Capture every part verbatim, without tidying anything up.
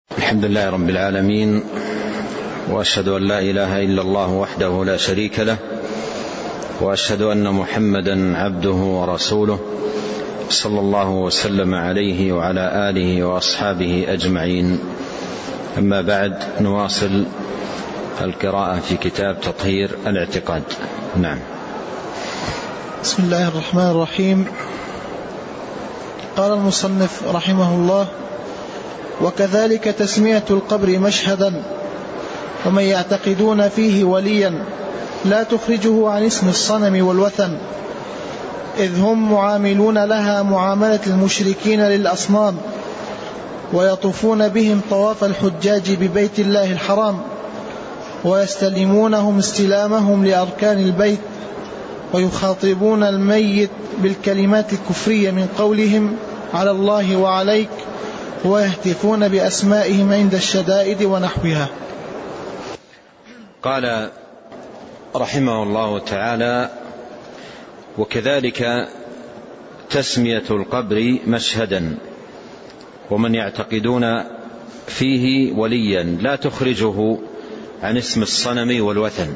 الحمد لله رب العالمين، وأشهد أن لا إله إلا الله وحده لا شريك له، وأشهد أن محمدا عبده ورسوله صلى الله وسلم عليه وعلى آله وأصحابه أجمعين. أما بعد، نواصل القراءة في كتاب تطهير الاعتقاد. نعم. بسم الله الرحمن الرحيم. قال المصنف رحمه الله: وكذلك تسمية القبر مشهدا، ومن يعتقدون فيه وليا لا تخرجه عن اسم الصنم والوثن، إذ هم معاملون لها معاملة المشركين للأصنام، ويطوفون بهم طواف الحجاج ببيت الله الحرام، ويستلمونهم استلامهم لأركان البيت، ويخاطبون الميت بالكلمات الكفرية من قولهم على الله وعليك، ويهتفون بأسمائهم عند الشدائد ونحوها. قال رحمه الله تعالى: وكذلك تسمية القبر مشهدا، ومن يعتقدون فيه وليا لا تخرجه عن اسم الصنم والوثن.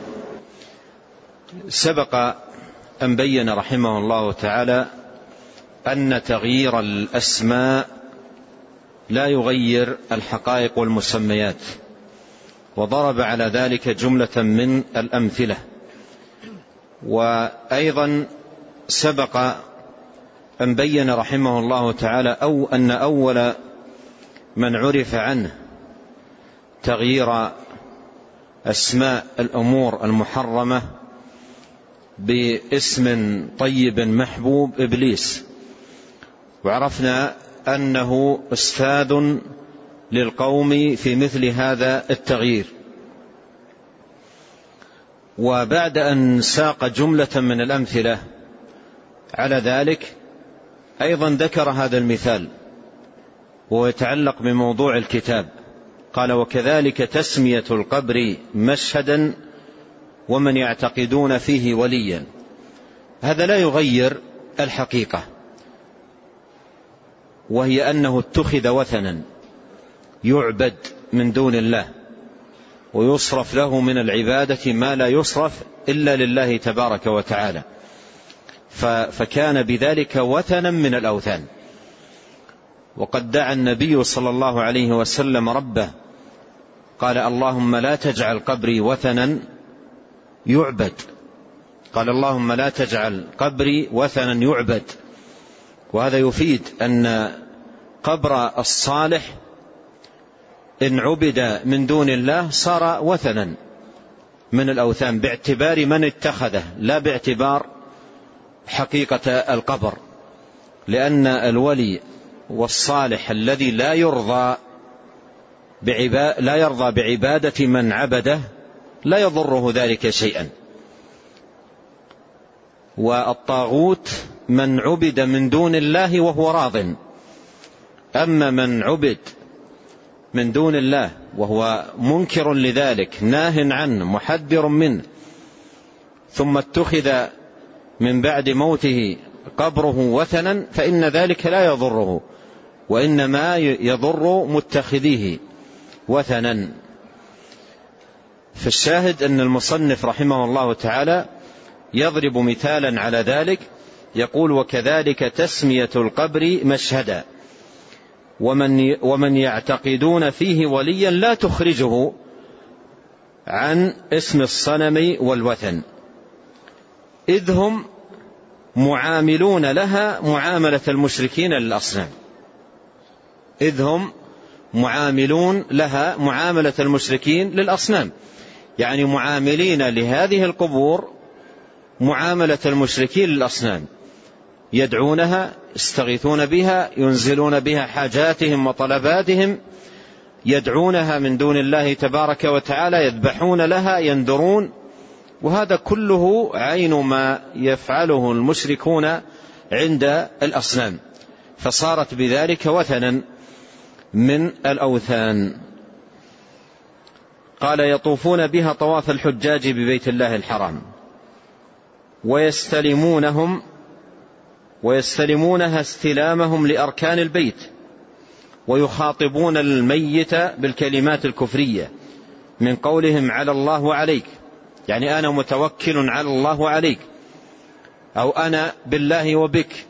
سبق أن بين رحمه الله تعالى أن تغيير الأسماء لا يغير الحقائق والمسميات، وضرب على ذلك جملة من الأمثلة. وأيضا سبق أن بين رحمه الله تعالى أو أن أول من عرف عنه تغيير أسماء الأمور المحرمة باسم طيب محبوب إبليس، وعرفنا أنه أستاذ للقوم في مثل هذا التغيير. وبعد أن ساق جملة من الأمثلة على ذلك، أيضا ذكر هذا المثال وهو يتعلق بموضوع الكتاب. قال: وكذلك تسمية القبر مشهدا، ومن يعتقدون فيه وليا. هذا لا يغير الحقيقة، وهي أنه اتخذ وثنا يعبد من دون الله، ويصرف له من العبادة ما لا يصرف إلا لله تبارك وتعالى، فكان بذلك وثنا من الأوثان. وقد دعا النبي صلى الله عليه وسلم ربه، قال: اللهم لا تجعل قبري وثنا يعبد. قال: اللهم لا تجعل قبري وثنا يعبد. وهذا يفيد أن قبر الصالح إن عبد من دون الله صار وثنا من الأوثان باعتبار من اتخذه، لا باعتبار حقيقة القبر، لأن الولي والصالح الذي لا يرضى لا يرضى بعبادة من عبده لا يضره ذلك شيئا. والطاغوت من عبد من دون الله وهو راض، أما من عبد من دون الله وهو منكر لذلك ناه عنه محذر منه، ثم اتخذ من بعد موته قبره وثنا، فإن ذلك لا يضره، وإنما يضر متخذيه وثنا. فالشاهد أن المصنف رحمه الله تعالى يضرب مثالا على ذلك، يقول: وكذلك تسمية القبر مشهدا، ومن, ومن يعتقدون فيه وليا لا تخرجه عن اسم الصنم والوثن، إذ هم معاملون لها معاملة المشركين للأصنام. إذ هم معاملون لها معاملة المشركين للأصنام، يعني معاملين لهذه القبور معاملة المشركين للأصنام، يدعونها، يستغيثون بها، ينزلون بها حاجاتهم وطلباتهم، يدعونها من دون الله تبارك وتعالى، يذبحون لها، ينذرون. وهذا كله عين ما يفعله المشركون عند الأصنام، فصارت بذلك وثنا من الأوثان. قال: يطوفون بها طواف الحجاج ببيت الله الحرام، ويستلمونهم ويستلمونها استلامهم لأركان البيت، ويخاطبون الميت بالكلمات الكفرية من قولهم على الله وعليك، يعني أنا متوكل على الله وعليك، أو أنا بالله وبك،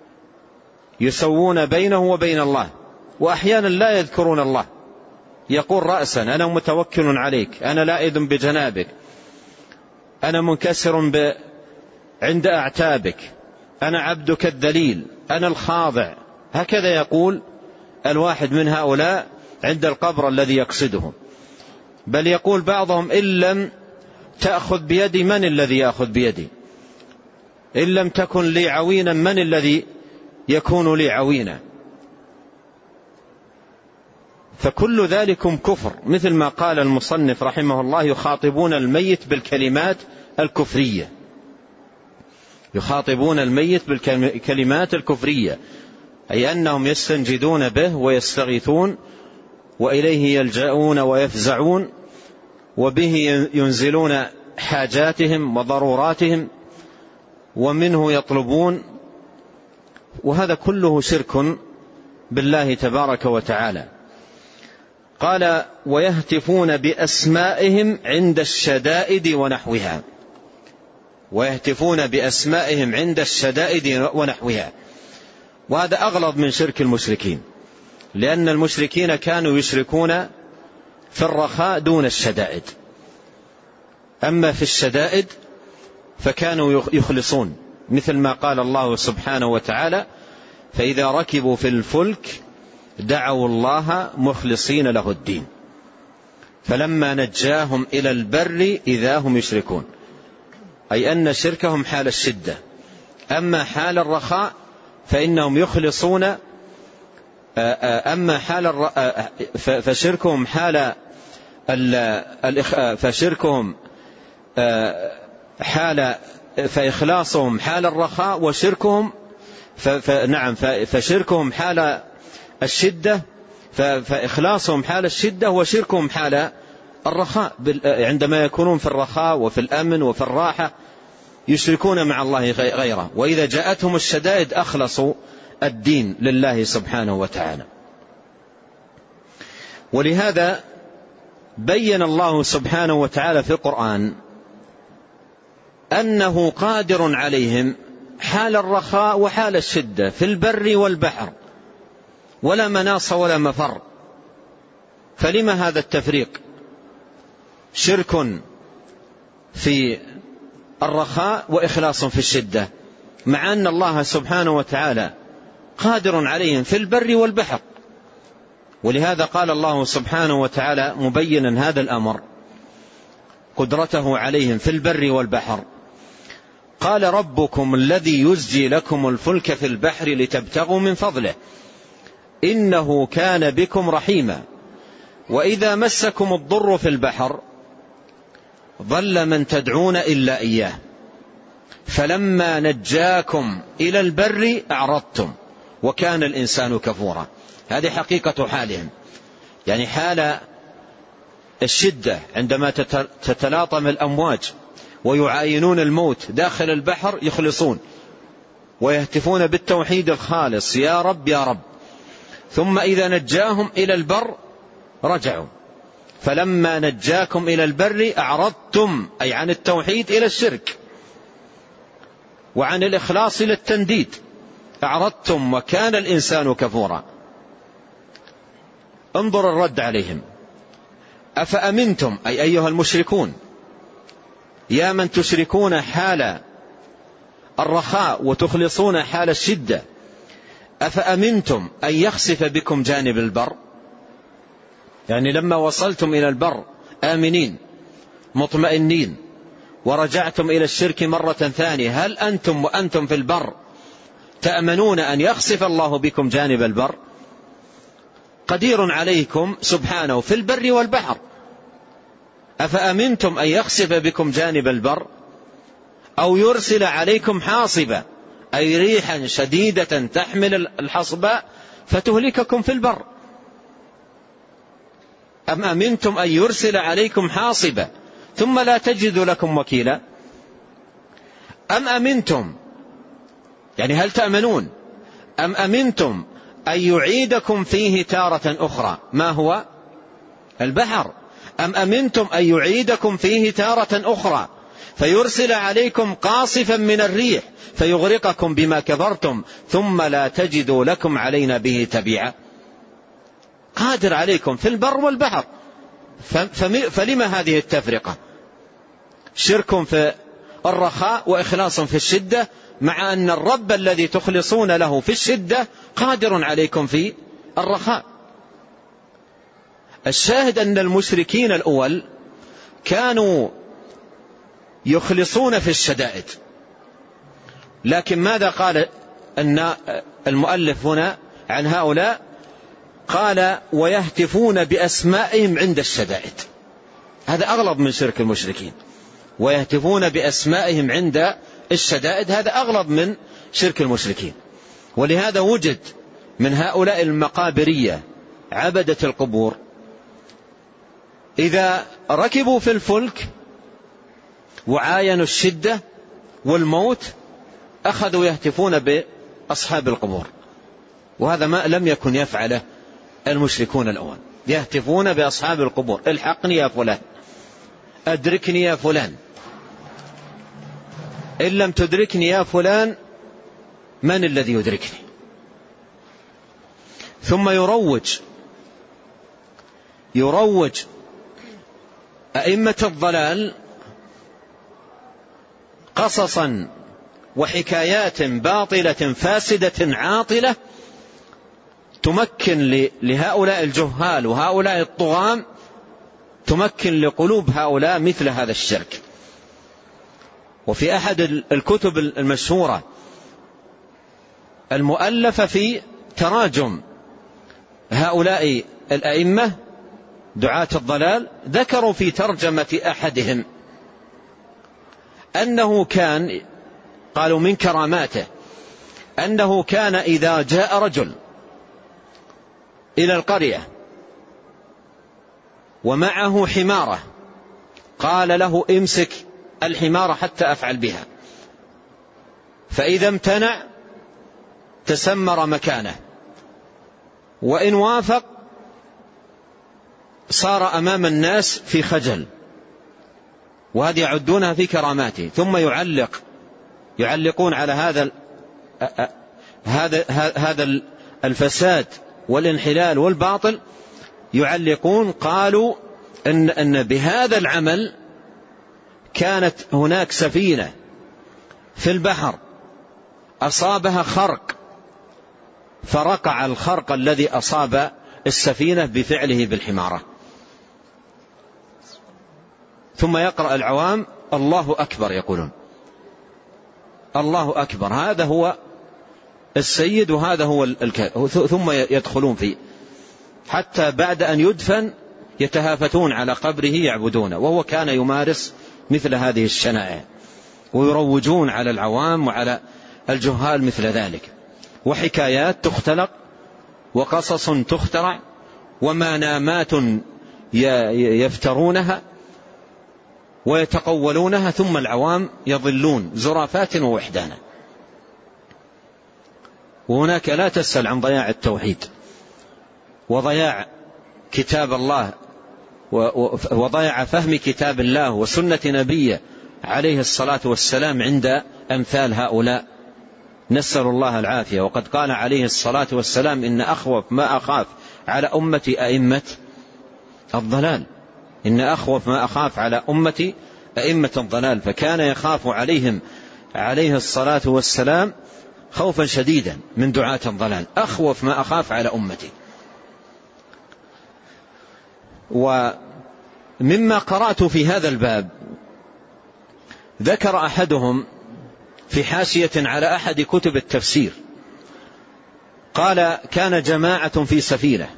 يسوون بينه وبين الله. وأحيانا لا يذكرون الله، يقول رأسا أنا متوكل عليك، أنا لائذ بجنابك، أنا منكسر ب... عند أعتابك، أنا عبدك الذليل، أنا الخاضع. هكذا يقول الواحد من هؤلاء عند القبر الذي يقصده. بل يقول بعضهم إن لم تأخذ بيدي من الذي يأخذ بيدي، إن لم تكن لي عوينا من الذي يكون لي عوينا. فكل ذلكم كفر، مثل ما قال المصنف رحمه الله: يخاطبون الميت بالكلمات الكفرية، يخاطبون الميت بالكلمات الكفرية، أي أنهم يستنجدون به ويستغيثون وإليه يلجؤون ويفزعون، وبه ينزلون حاجاتهم وضروراتهم، ومنه يطلبون. وهذا كله شرك بالله تبارك وتعالى. قال: ويهتفون بأسمائهم عند الشدائد ونحوها، ويهتفون بأسمائهم عند الشدائد ونحوها. وهذا أغلظ من شرك المشركين، لأن المشركين كانوا يشركون في الرخاء دون الشدائد، أما في الشدائد فكانوا يخلصون، مثل ما قال الله سبحانه وتعالى: فإذا ركبوا في الفلك دعوا الله مخلصين له الدين فلما نجاهم إلى البر إذا هم يشركون، أي أن شركهم حال الشدة. أما حال الرخاء فإنهم يخلصون، أما حال فشركهم حال فشركهم حال فإخلاصهم حال الرخاء، وشركهم فنعم فشركهم حال الشدة، فإخلاصهم حال الشدة، وشركهم حال الرخاء. عندما يكونون في الرخاء وفي الأمن وفي الراحة يشركون مع الله غيره، وإذا جاءتهم الشدائد أخلصوا الدين لله سبحانه وتعالى. ولهذا بين الله سبحانه وتعالى في القرآن أنه قادر عليهم حال الرخاء وحال الشدة في البر والبحر، ولا مناص ولا مفر. فلما هذا التفريق؟ شرك في الرخاء وإخلاص في الشدة، مع أن الله سبحانه وتعالى قادر عليهم في البر والبحر. ولهذا قال الله سبحانه وتعالى مبينا هذا الأمر، قدرته عليهم في البر والبحر: قال ربكم الذي يزجي لكم الفلك في البحر لتبتغوا من فضله إنه كان بكم رحيما وإذا مسكم الضر في البحر ضل من تدعون إلا إياه فلما نجاكم إلى البر أعرضتم وكان الإنسان كفورا. هذه حقيقة حالهم، يعني حال الشدة عندما تتلاطم الأمواج ويعاينون الموت داخل البحر يخلصون ويهتفون بالتوحيد الخالص: يا رب يا رب. ثم إذا نجاهم إلى البر رجعوا. فلما نجاكم إلى البر أعرضتم، أي عن التوحيد إلى الشرك، وعن الإخلاص إلى التنديد. أعرضتم وكان الإنسان كفورا. انظر الرد عليهم: أفأمنتم، أي أيها المشركون، يا من تشركون حال الرخاء وتخلصون حال الشدة، أفأمنتم أن يخسف بكم جانب البر؟ يعني لما وصلتم إلى البر آمنين مطمئنين ورجعتم إلى الشرك مرة ثانية، هل أنتم وأنتم في البر تأمنون أن يخسف الله بكم جانب البر؟ قدير عليكم سبحانه في البر والبحر. أفأمنتم أن يخسف بكم جانب البر أو يرسل عليكم حاصبا، أي ريحا شديدة تحمل الحصباء فتهلككم في البر. أم أمنتم أن يرسل عليكم حاصبا ثم لا تجد لكم وكيلا؟ أم أمنتم، يعني هل تأمنون؟ أم أمنتم أن يعيدكم فيه تارة أخرى. ما هو؟ البحر. أم أمنتم أن يعيدكم فيه تارة أخرى فيرسل عليكم قاصفا من الريح فيغرقكم بما كفرتم ثم لا تجدوا لكم علينا به تبيعا. قادر عليكم في البر والبحر، فلما هذه التفرقة؟ شرك في الرخاء وإخلاص في الشدة، مع أن الرب الذي تخلصون له في الشدة قادر عليكم في الرخاء. الشاهد أن المشركين الأول كانوا يخلصون في الشدائد، لكن ماذا قال أن المؤلف هنا عن هؤلاء؟ قال ويهتفون بأسمائهم عند الشدائد. هذا أغلب من شرك المشركين، ويهتفون بأسمائهم عند الشدائد، هذا أغلب من شرك المشركين. ولهذا وجد من هؤلاء المقابرية عبدة القبور إذا ركبوا في الفلك وعاينوا الشدة والموت أخذوا يهتفون بأصحاب القبور، وهذا ما لم يكن يفعله المشركون الأول. يهتفون بأصحاب القبور: الحقني يا فلان، أدركني يا فلان، إن لم تدركني يا فلان من الذي يدركني؟ ثم يروج يروج أئمة الضلال قصصا وحكايات باطلة فاسدة عاطلة تمكن لهؤلاء الجهال وهؤلاء الطغام، تمكن لقلوب هؤلاء مثل هذا الشرك. وفي أحد الكتب المشهورة المؤلفة في تراجم هؤلاء الأئمة دعاة الضلال ذكروا في ترجمة أحدهم أنه كان، قالوا من كراماته أنه كان إذا جاء رجل إلى القرية ومعه حمارة قال له امسك الحمارة حتى أفعل بها، فإذا امتنع تسمر مكانه، وإن وافق صار أمام الناس في خجل. وهذه يعدونها في كراماته. ثم يعلق يعلقون على هذا هذا هذا الفساد والانحلال والباطل، يعلقون قالوا أن أن بهذا العمل كانت هناك سفينة في البحر أصابها خرق، فرقع الخرق الذي أصاب السفينة بفعله بالحمارة. ثم يقرأ العوام الله أكبر، يقولون الله أكبر، هذا هو السيد وهذا هو الكافر، ثم يدخلون فيه حتى بعد أن يدفن يتهافتون على قبره يعبدونه، وهو كان يمارس مثل هذه الشنائع، ويروجون على العوام وعلى الجهال مثل ذلك. وحكايات تختلق وقصص تخترع ومنامات يفترونها ويتقولونها، ثم العوام يضلون زرافات ووحدانا. وهناك لا تسأل عن ضياع التوحيد وضياع كتاب الله وضياع فهم كتاب الله وسنة نبيه عليه الصلاة والسلام عند أمثال هؤلاء، نسأل الله العافية. وقد قال عليه الصلاة والسلام إن أخوف ما أخاف على أمتي أئمة الضلال، إن أخوف ما أخاف على أمتي أئمة الضلال، فكان يخاف عليهم عليه الصلاة والسلام خوفا شديدا من دعاة الضلال، أخوف ما أخاف على أمتي. ومما قرأت في هذا الباب ذكر أحدهم في حاشية على أحد كتب التفسير، قال كان جماعة في سفينة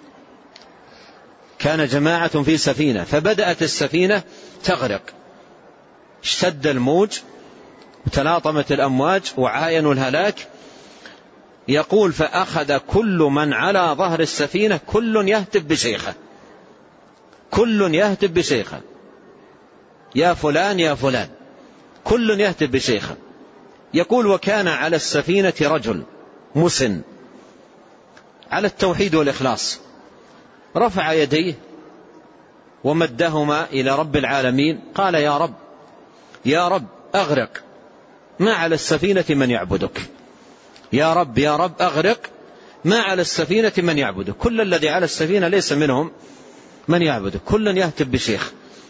كان جماعة في سفينة فبدأت السفينة تغرق، اشتد الموج وتلاطمت الأمواج وعاينوا الهلاك. يقول فأخذ كل من على ظهر السفينة كل يهتف بشيخه، كل يهتف بشيخه، يا فلان يا فلان، كل يهتف بشيخه. يقول وكان على السفينة رجل مسن على التوحيد والإخلاص، رفع يديه ومدهما إلى رب العالمين، قال يا رب يا رب أغرق، ما على السفينة من يعبدك، يا رب يا رب أغرق، ما على السفينة من يعبدك. كل الذي على السفينة ليس منهم من يعبدك، كل يهتف بشيخ.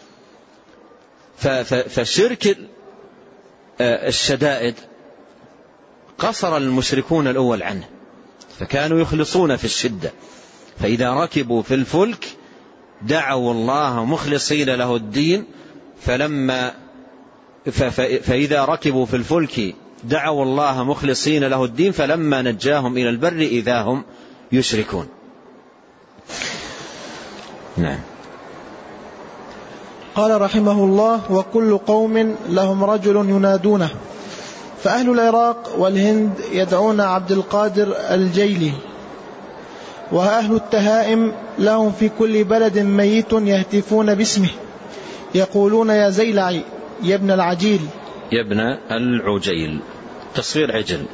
فشرك الشدائد قصر المشركون الأول عنه، فكانوا يخلصون في الشدة، فإذا ركبوا في الفلك دعوا الله مخلصين له الدين، فلما فإذا ركبوا في الفلك دعوا الله مخلصين له الدين فلما نجاهم إلى البر إذا هم يشركون. نعم. قال رحمه الله: وكل قوم لهم رجل ينادونه، فأهل العراق والهند يدعون عبد القادر الجيلي، وأهل التهائم لهم في كل بلد ميت يهتفون باسمه، يقولون يا زيلعي يا ابن العجيل، يا ابن العجيل تصوير عجل،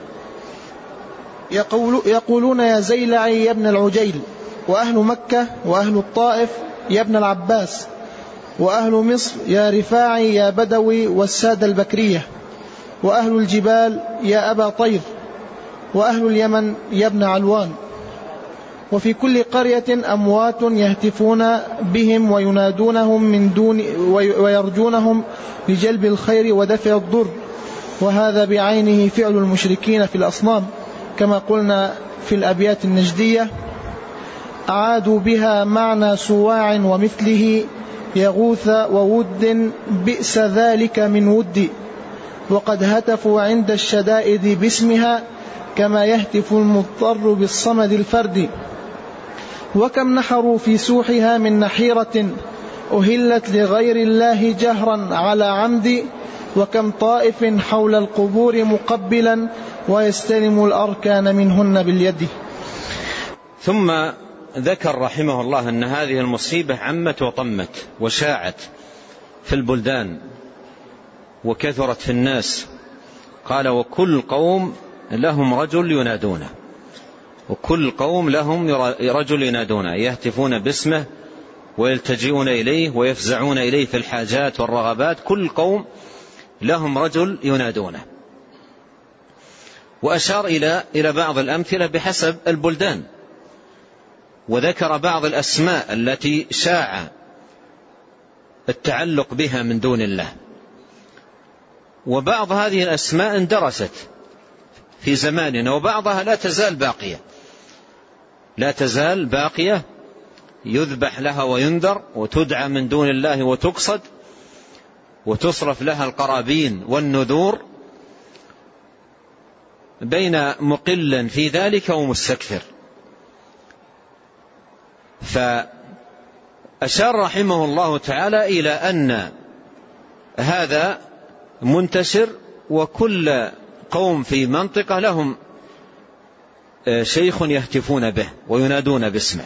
يقول يقولون يا زيلعي يا ابن العجيل. وأهل مكة وأهل الطائف يا ابن العباس، وأهل مصر يا رفاعي يا بدوي والسادة البكرية، وأهل الجبال يا أبا طير، وأهل اليمن يا ابن علوان. وفي كل قرية أموات يهتفون بهم وينادونهم من دون ويرجونهم لجلب الخير ودفع الضر، وهذا بعينه فعل المشركين في الأصنام، كما قلنا في الأبيات النجدية: أعادوا بها معنى سواع ومثله يغوث وود بئس ذلك من ود، وقد هتفوا عند الشدائد باسمها كما يهتف المضطر بالصمد الفرد. وكم نحروا في سوحها من نحيرة أهلت لغير الله جهرا على عمد، وكم طائف حول القبور مقبلا ويستلم الأركان منهن باليد. ثم ذكر رحمه الله أن هذه المصيبة عمت وطمت وشاعت في البلدان وكثرت في الناس. قال: وكل قوم لهم رجل ينادونه، وكل قوم لهم رجل ينادونه، يهتفون باسمه ويلتجئون إليه ويفزعون إليه في الحاجات والرغبات، كل قوم لهم رجل ينادونه. وأشار إلى إلى بعض الأمثلة بحسب البلدان، وذكر بعض الأسماء التي شاع التعلق بها من دون الله، وبعض هذه الأسماء اندرست في زماننا، وبعضها لا تزال باقية لا تزال باقية يذبح لها وينذر وتدعى من دون الله وتقصد وتصرف لها القرابين والنذور، بين مقل في ذلك ومستكثر. فأشار رحمه الله تعالى إلى أن هذا منتشر، وكل قوم في منطقة لهم شيخ يهتفون به وينادون باسمه،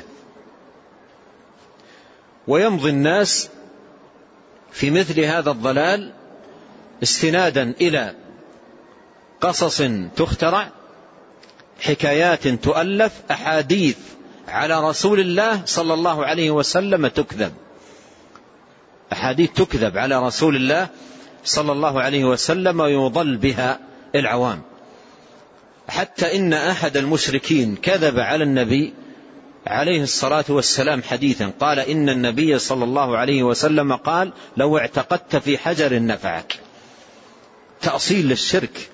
ويمضي الناس في مثل هذا الضلال استنادا إلى قصص تخترع، حكايات تؤلف، أحاديث على رسول الله صلى الله عليه وسلم تكذب، أحاديث تكذب على رسول الله صلى الله عليه وسلم ويضل بها العوام. حتى إن أحد المشركين كذب على النبي عليه الصلاة والسلام حديثا، قال: إن النبي صلى الله عليه وسلم قال: لو اعتقدت في حجر نفعك. تأصيل للشرك،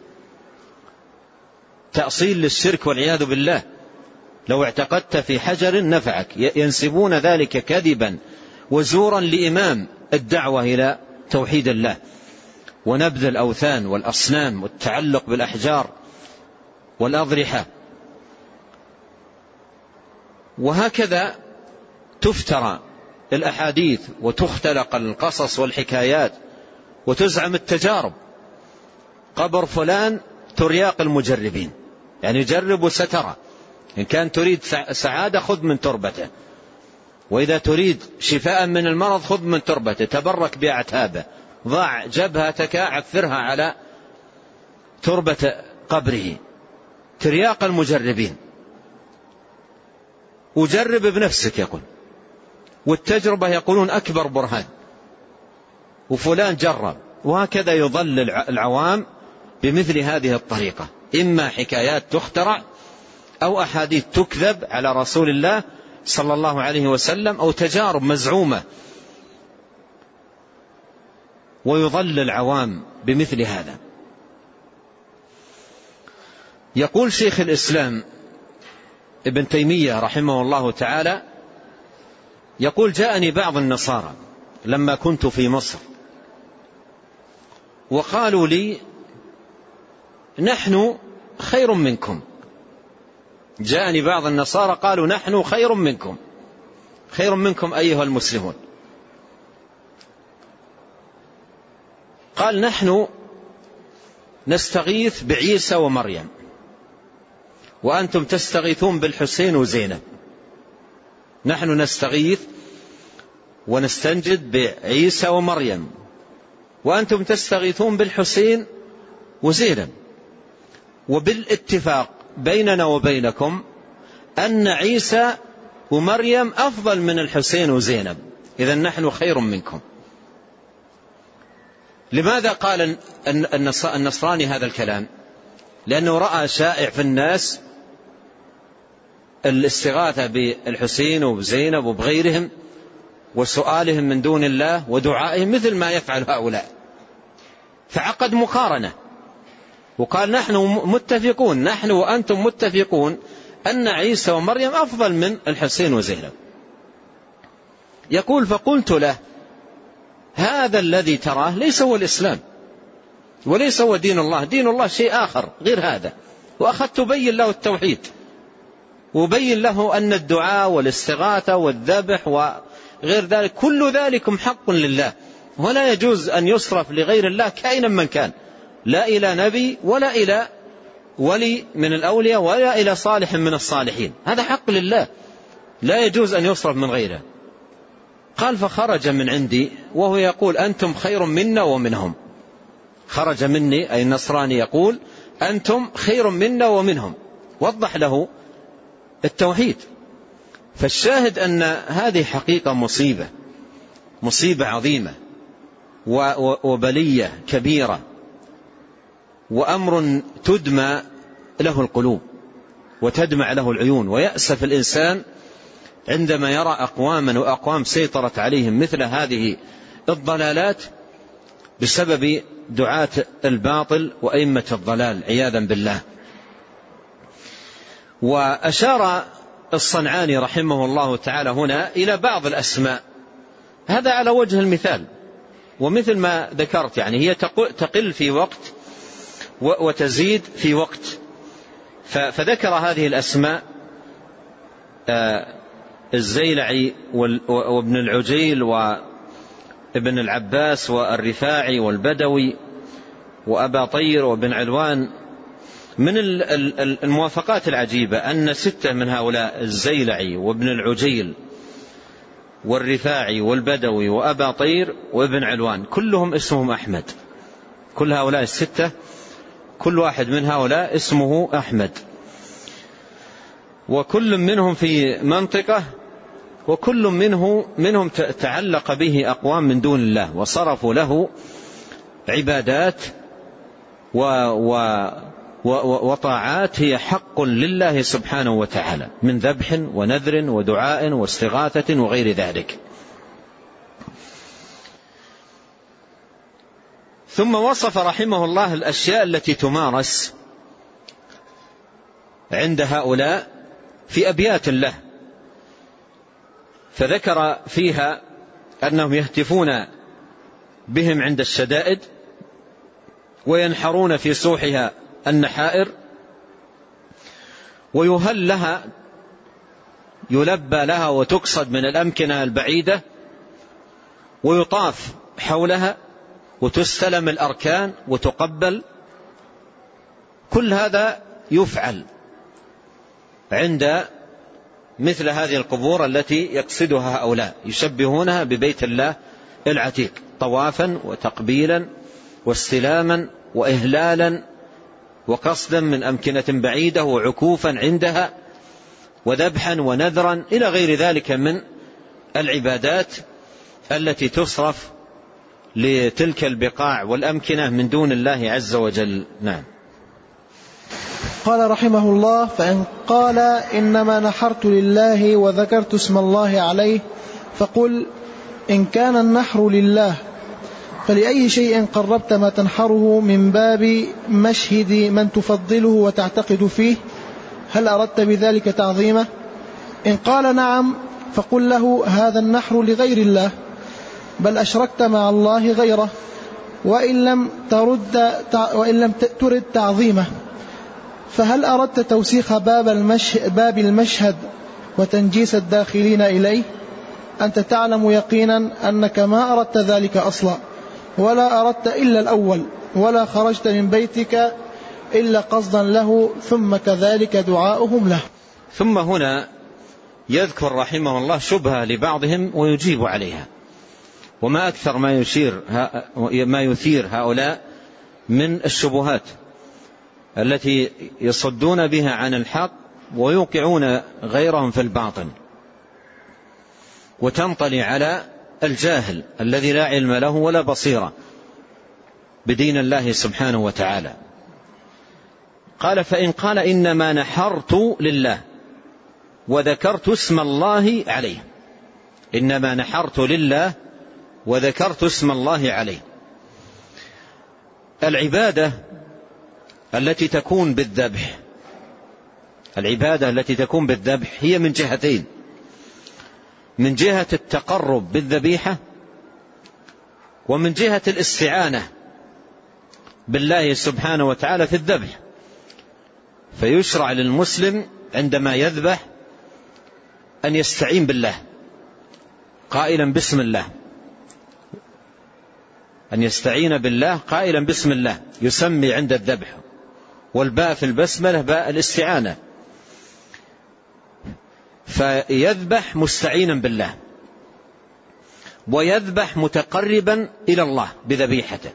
تأصيل للشرك والعياذ بالله. لو اعتقدت في حجر نفعك، ينسبون ذلك كذبا وزورا لإمام الدعوة إلى توحيد الله ونبذ الأوثان والأصنام والتعلق بالأحجار والأضرحة. وهكذا تفترى الأحاديث وتختلق القصص والحكايات وتزعم التجارب. قبر فلان ترياق المجربين، يعني جرب وسترى، إن كان تريد سعادة خذ من تربته، وإذا تريد شفاء من المرض خذ من تربته، تبرك بأعتابه، ضع جبهتك عفرها على تربة قبره. ترياق المجربين. وجرب بنفسك يقول، والتجربة يقولون أكبر برهان، وفلان جرب، وهكذا يضل العوام بمثل هذه الطريقة، إما حكايات تخترع أو أحاديث تكذب على رسول الله صلى الله عليه وسلم أو تجارب مزعومة، ويضل العوام بمثل هذا. يقول شيخ الإسلام ابن تيمية رحمه الله تعالى، يقول: جاءني بعض النصارى لما كنت في مصر وقالوا لي: نحن خير منكم. جاءني بعض النصارى قالوا: نحن خير منكم. خير منكم أيها المسلمون. قال: نحن نستغيث بعيسى ومريم، وأنتم تستغيثون بالحسين وزينب. نحن نستغيث ونستنجد بعيسى ومريم، وأنتم تستغيثون بالحسين وزينب. وبالاتفاق بيننا وبينكم أن عيسى ومريم أفضل من الحسين وزينب، إذن نحن خير منكم. لماذا قال النصراني هذا الكلام؟ لأنه رأى شائع في الناس الاستغاثة بالحسين وبزينب وبغيرهم وسؤالهم من دون الله ودعائهم مثل ما يفعل هؤلاء، فعقد مقارنة وقال: نحن متفقون، نحن وأنتم متفقون أن عيسى ومريم أفضل من الحسين وزينب. يقول: فقلت له: هذا الذي تراه ليس هو الإسلام وليس هو دين الله، دين الله شيء آخر غير هذا. وأخذت أبين له التوحيد، وبين له أن الدعاء والاستغاثة والذبح وغير ذلك كل ذلك حق لله، ولا يجوز أن يصرف لغير الله كائنا من كان، لا إلى نبي ولا إلى ولي من الأولياء ولا إلى صالح من الصالحين، هذا حق لله لا يجوز أن يصرف من غيره. قال: فخرج من عندي وهو يقول: أنتم خير منا ومنهم. خرج مني أي النصراني يقول: أنتم خير منا ومنهم، وضح له التوحيد. فالشاهد أن هذه حقيقة مصيبة، مصيبة عظيمة وبلية كبيرة، وأمر تدمى له القلوب وتدمع له العيون، ويأسف الإنسان عندما يرى أقواما وأقوام سيطرت عليهم مثل هذه الضلالات بسبب دعاة الباطل وأئمة الضلال عياذا بالله. وأشار الصنعاني رحمه الله تعالى هنا إلى بعض الأسماء، هذا على وجه المثال، ومثل ما ذكرت يعني هي تقل في وقت وتزيد في وقت. فذكر هذه الأسماء: الزيلعي وابن العجيل وابن العباس والرفاعي والبدوي وأبا طير وابن علوان. من الموافقات العجيبة أن ستة من هؤلاء الزيلعي وابن العجيل والرفاعي والبدوي وأبا طير وابن علوان كلهم اسمهم أحمد. كل هؤلاء الستة كل واحد من هؤلاء اسمه أحمد، وكل منهم في منطقة، وكل منه منهم تعلق به أقوام من دون الله وصرفوا له عبادات و و وطاعات هي حق لله سبحانه وتعالى من ذبح ونذر ودعاء واستغاثة وغير ذلك. ثم وصف رحمه الله الأشياء التي تمارس عند هؤلاء في أبيات له، فذكر فيها أنهم يهتفون بهم عند الشدائد وينحرون في سوحها النحائر، ويهل لها يلبى لها وتقصد من الأمكنة البعيدة، ويطاف حولها وتستلم الأركان وتقبل. كل هذا يفعل عند مثل هذه القبور التي يقصدها هؤلاء، يشبهونها ببيت الله العتيق، طوافا وتقبيلا واستلاما وإهلالا وقصدا من أمكنة بعيدة وعكوفا عندها. وذبحا ونذرا إلى غير ذلك من العبادات التي تصرف لتلك البقاع والأمكنة من دون الله عز وجل. نعم. قال رحمه الله: فإن قال إنما نحرت لله وذكرت اسم الله عليه، فقل إن كان النحر لله فلأي شيء قربت ما تنحره من باب مشهد من تفضله وتعتقد فيه؟ هل أردت بذلك تعظيمه؟ إن قال نعم فقل له هذا النحر لغير الله، بل أشركت مع الله غيره، وإن لم ترد وإن لم ترد تعظيمه، فهل أردت توسيخ باب المشهد, باب المشهد وتنجيس الداخلين إليه؟ أنت تعلم يقينا أنك ما أردت ذلك أصلا، ولا أردت إلا الأول، ولا خرجت من بيتك إلا قصدا له، ثم كذلك دعاؤهم له. ثم هنا يذكر رحمه الله شبهة لبعضهم ويجيب عليها، وما أكثر ما يشير ما يثير هؤلاء من الشبهات التي يصدون بها عن الحق ويوقعون غيرهم في الباطل، وتنطلي على الجاهل الذي لا علم له ولا بصيرة بدين الله سبحانه وتعالى. قال: فإن قال إنما نحرت لله وذكرت اسم الله عليه، إنما نحرت لله وذكرت اسم الله عليه. العبادة التي تكون بالذبح العبادة التي تكون بالذبح هي من جهتين: من جهة التقرب بالذبيحة، ومن جهة الاستعانة بالله سبحانه وتعالى في الذبح. فيشرع للمسلم عندما يذبح أن يستعين بالله قائلا بسم الله، أن يستعين بالله قائلا بسم الله، يسمي عند الذبح، والباء في البسملة باء الاستعانة، فيذبح مستعينا بالله، ويذبح متقربا إلى الله بذبيحته.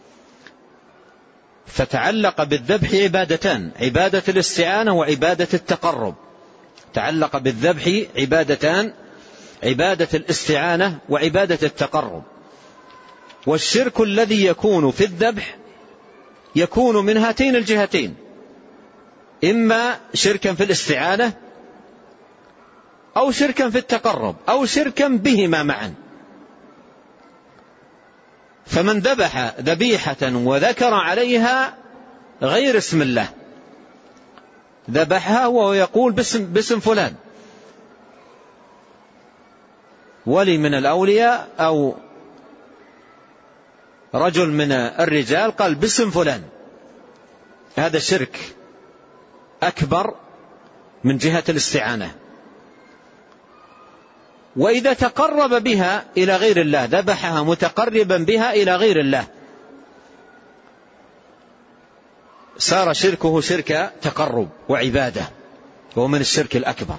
فتعلق بالذبح عبادتان: عبادة الاستعانة وعبادة التقرب. تعلق بالذبح عبادتان: عبادة الاستعانة وعبادة التقرب. والشرك الذي يكون في الذبح يكون من هاتين الجهتين: إما شركا في الاستعانة، أو شركا في التقرب، أو شركا بهما معا. فمن ذبح ذبيحة وذكر عليها غير اسم الله، ذبحها وهو يقول باسم, باسم فلان، ولي من الأولياء أو رجل من الرجال قال باسم فلان، هذا شرك أكبر من جهة الاستعانة. وإذا تقرب بها إلى غير الله، ذبحها متقربا بها إلى غير الله، صار شركه شرك تقرب وعبادة، وهو من الشرك الأكبر.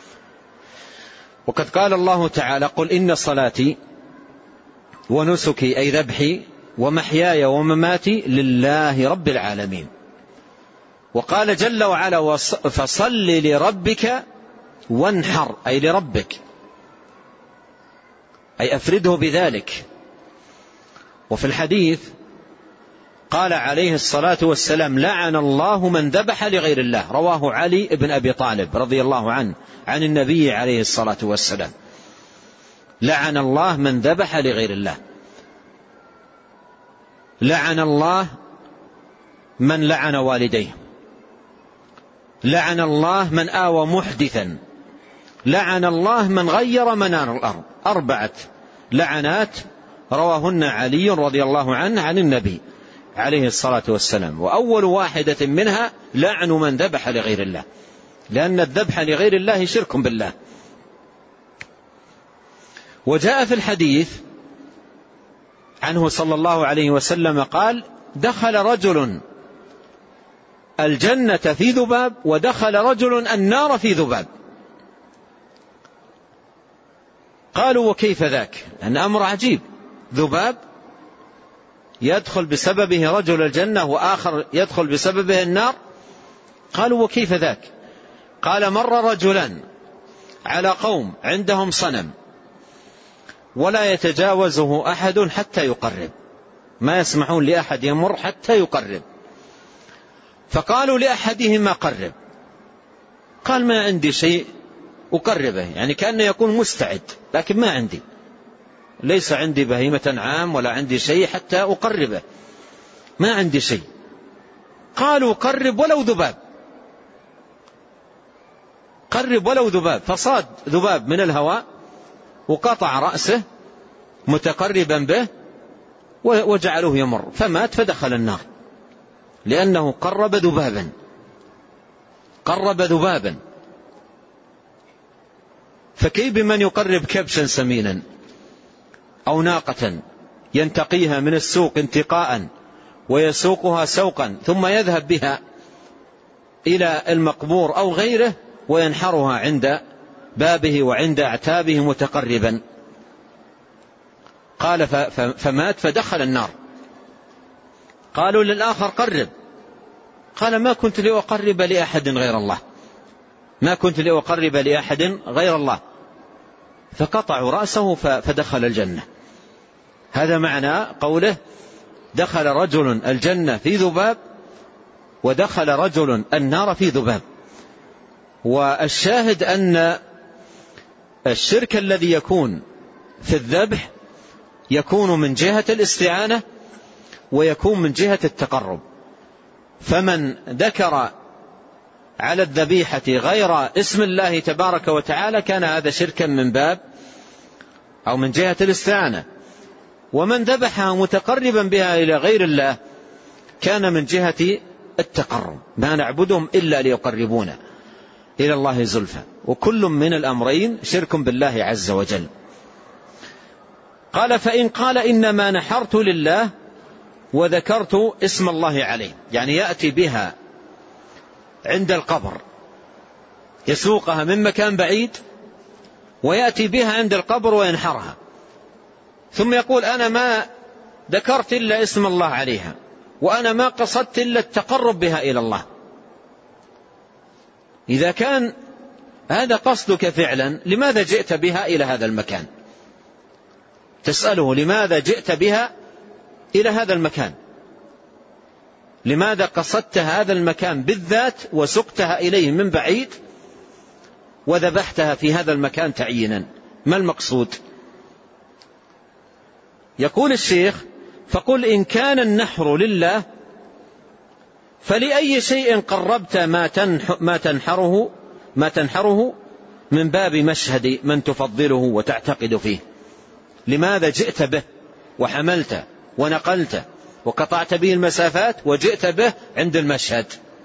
وقد قال الله تعالى: قل إن صلاتي ونسكي أي ذبحي ومحياي ومماتي لله رب العالمين. وقال جل وعلا: فصل لربك وانحر أي لربك، أي أفرده بذلك. وفي الحديث قال عليه الصلاة والسلام: لعن الله من ذبح لغير الله، رواه علي بن أبي طالب رضي الله عنه عن النبي عليه الصلاة والسلام: لعن الله من ذبح لغير الله. لعن الله من لعن والديه، لعن الله من آوى محدثا، لعن الله من غير منار الأرض. أربعة لعنات رواهن علي رضي الله عنه عن النبي عليه الصلاة والسلام. وأول واحدة منها لعن من ذبح لغير الله، لأن الذبح لغير الله شرك بالله. وجاء في الحديث عنه صلى الله عليه وسلم قال: دخل رجل الجنة في ذباب، ودخل رجل النار في ذباب. قالوا: وكيف ذاك؟ لأن أمر عجيب، ذباب يدخل بسببه رجل الجنة وآخر يدخل بسببه النار. قالوا: وكيف ذاك؟ قال مر رجلان على قوم عندهم صنم ولا يتجاوزه أحد حتى يقرب، ما يسمحون لأحد يمر حتى يقرب. فقالوا لأحدهما قرب، قال ما عندي شيء أقربه، يعني كأنه يكون مستعد، لكن ما عندي، ليس عندي بهيمة عام ولا عندي شيء حتى أقربه، ما عندي شيء. قالوا قرب ولو ذباب، قرب ولو ذباب. فصاد ذباب من الهواء وقطع رأسه متقربا به وجعله يمر، فمات فدخل النار لأنه قرب ذبابا، قرب ذبابا. فكيف بمن يقرب كبشا سمينا أو ناقة ينتقيها من السوق انتقاء ويسوقها سوقا ثم يذهب بها إلى المقبور أو غيره وينحرها عند بابه وعند أعتابه متقربا. قال فمات فدخل النار. قالوا للآخر قرب، قال ما كنت لأقرب لأحد غير الله، ما كنت لأقرب لأحد غير الله. فقطعوا رأسه فدخل الجنة. هذا معنى قوله دخل رجل الجنة في ذباب ودخل رجل النار في ذباب. والشاهد أن الشرك الذي يكون في الذبح يكون من جهة الاستعانة ويكون من جهة التقرب. فمن ذكر على الذبيحة غير اسم الله تبارك وتعالى كان هذا شركا من باب أو من جهة الاستعانة، ومن ذبحها متقربا بها إلى غير الله كان من جهة التقرب، ما نعبدهم إلا ليقربونا إلى الله زلفى، وكل من الأمرين شرك بالله عز وجل. قال فإن قال إنما نحرت لله وذكرت اسم الله عليه، يعني يأتي بها عند القبر يسوقها من مكان بعيد ويأتي بها عند القبر وينحرها، ثم يقول أنا ما ذكرت إلا اسم الله عليها وأنا ما قصدت إلا التقرب بها إلى الله. إذا كان هذا قصدك فعلا لماذا جئت بها إلى هذا المكان؟ تسأله لماذا جئت بها إلى هذا المكان؟ لماذا قصدت هذا المكان بالذات وسقتها إليه من بعيد وذبحتها في هذا المكان تعيينا؟ ما المقصود؟ يقول الشيخ فقل إن كان النحر لله فلأي شيء قربت ما تنحره ما تنحره من باب مشهد من تفضله وتعتقد فيه. لماذا جئت به وحملت ونقلت وقطعت به المسافات وجئت به عند المشهد؟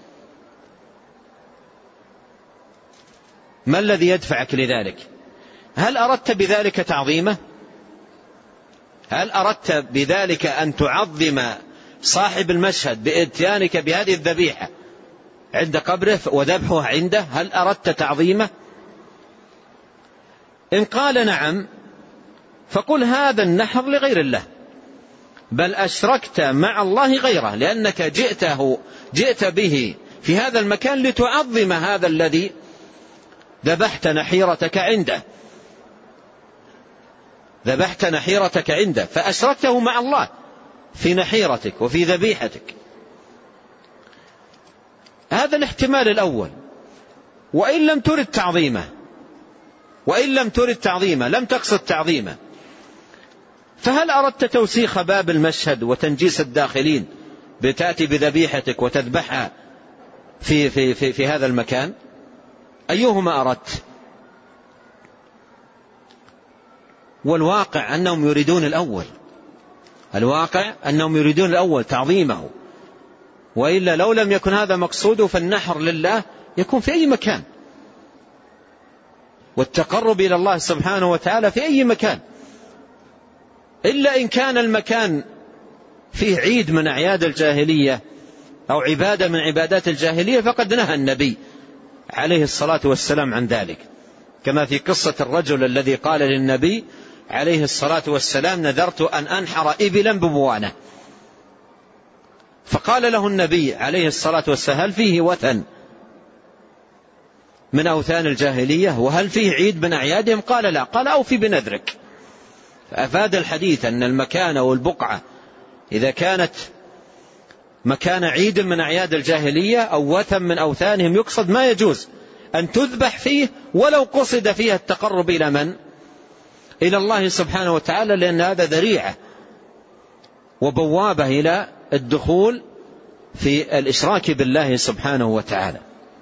ما الذي يدفعك لذلك؟ هل أردت بذلك تعظيمه؟ هل أردت بذلك أن تعظم صاحب المشهد بإتيانك بهذه الذبيحة عند قبره وذبحها عنده؟ هل أردت تعظيمه؟ إن قال نعم فقل هذا النحر لغير الله، بل أشركت مع الله غيره، لأنك جئته جئت به في هذا المكان لتعظم هذا الذي ذبحت نحيرتك عنده، ذبحت نحيرتك عنده فأشركته مع الله في نحيرتك وفي ذبيحتك. هذا الاحتمال الأول. وإن لم ترد تعظيمه وإن لم ترد تعظيمه لم تقصد تعظيمه، فهل أردت توسيخ باب المشهد وتنجيس الداخلين بتأتي بذبيحتك وتذبحها في, في, في, في هذا المكان؟ أيهما أردت؟ والواقع أنهم يريدون الأول، الواقع أنهم يريدون الأول تعظيمه، وإلا لو لم يكن هذا مقصوده فالنحر لله يكون في أي مكان، والتقرب إلى الله سبحانه وتعالى في أي مكان، إلا إن كان المكان فيه عيد من أعياد الجاهلية أو عبادة من عبادات الجاهلية فقد نهى النبي عليه الصلاة والسلام عن ذلك، كما في قصة الرجل الذي قال للنبي عليه الصلاة والسلام نذرت أن أنحر إبلا ببوانة، فقال له النبي عليه الصلاة والسلام هل فيه وثن؟ من أوثان الجاهلية؟ وهل فيه عيد من أعيادهم؟ قال لا. قال أوفي بنذرك. فأفاد الحديث أن المكان والبقعة إذا كانت مكان عيد من أعياد الجاهلية أو وثن من أوثانهم يقصد، ما يجوز أن تذبح فيه ولو قصد فيها التقرب إلى من؟ إلى الله سبحانه وتعالى، لأن هذا ذريعة وبوابة إلى الدخول في الإشراك بالله سبحانه وتعالى.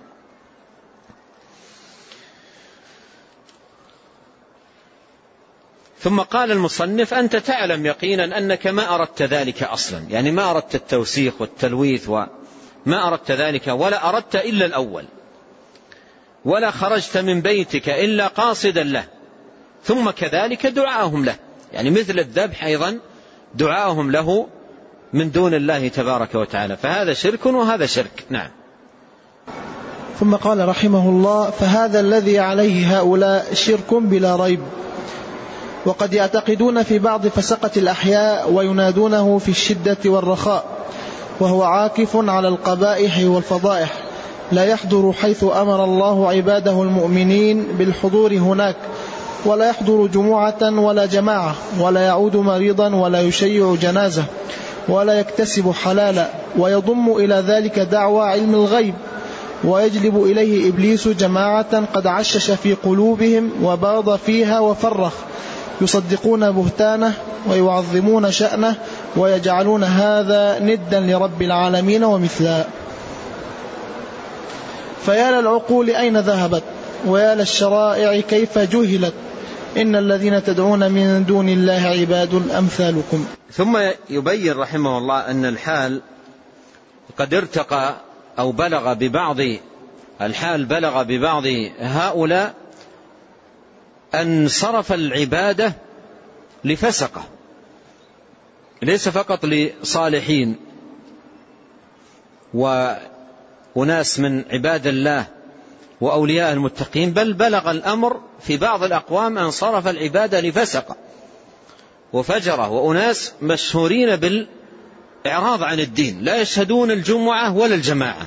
ثم قال المصنف: أنت تعلم يقينا أنك ما أردت ذلك أصلا، يعني ما أردت التوسيخ والتلويث وما أردت ذلك، ولا أردت إلا الأول، ولا خرجت من بيتك إلا قاصدا له، ثم كذلك دعاهم له، يعني مثل الذبح أيضا دعاهم له من دون الله تبارك وتعالى، فهذا شرك وهذا شرك. نعم. ثم قال رحمه الله: فهذا الذي عليه هؤلاء شرك بلا ريب، وقد يعتقدون في بعض فسقة الأحياء وينادونه في الشدة والرخاء، وهو عاكف على القبائح والفضائح، لا يحضر حيث أمر الله عباده المؤمنين بالحضور هناك، ولا يحضر جمعة ولا جماعة، ولا يعود مريضا، ولا يشيع جنازة، ولا يكتسب حلالا، ويضم إلى ذلك دعوى علم الغيب، ويجلب إليه إبليس جماعة قد عشش في قلوبهم وباض فيها وفرخ، يصدقون بهتانه ويعظمون شأنه، ويجعلون هذا ندا لرب العالمين ومثلا. فيا للعقول أين ذهبت، ويا للشرائع كيف جهلت، إن الذين تدعون من دون الله عباد أمثالكم. ثم يبين رحمه الله أن الحال قد ارتقى أو بلغ ببعض الحال بلغ ببعض هؤلاء أن صرف العبادة لفسقة، ليس فقط لصالحين وناس من عباد الله وأولياء المتقين، بل بلغ الأمر في بعض الأقوام أن صرف العبادة لفسقة وفجرة، وأناس مشهورين بالإعراض عن الدين، لا يشهدون الجمعة ولا الجماعة،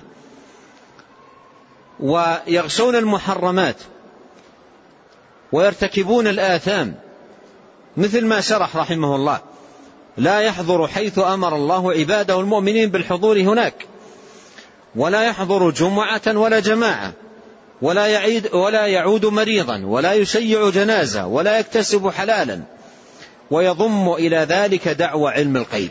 ويغشون المحرمات، ويرتكبون الآثام، مثل ما شرح رحمه الله: لا يحضر حيث أمر الله عباده المؤمنين بالحضور هناك، ولا يحضر جمعة ولا جماعة، ولا يعيد ولا يعود مريضا، ولا يشيع جنازة، ولا يكتسب حلالا، ويضم إلى ذلك دعوى علم الغيب.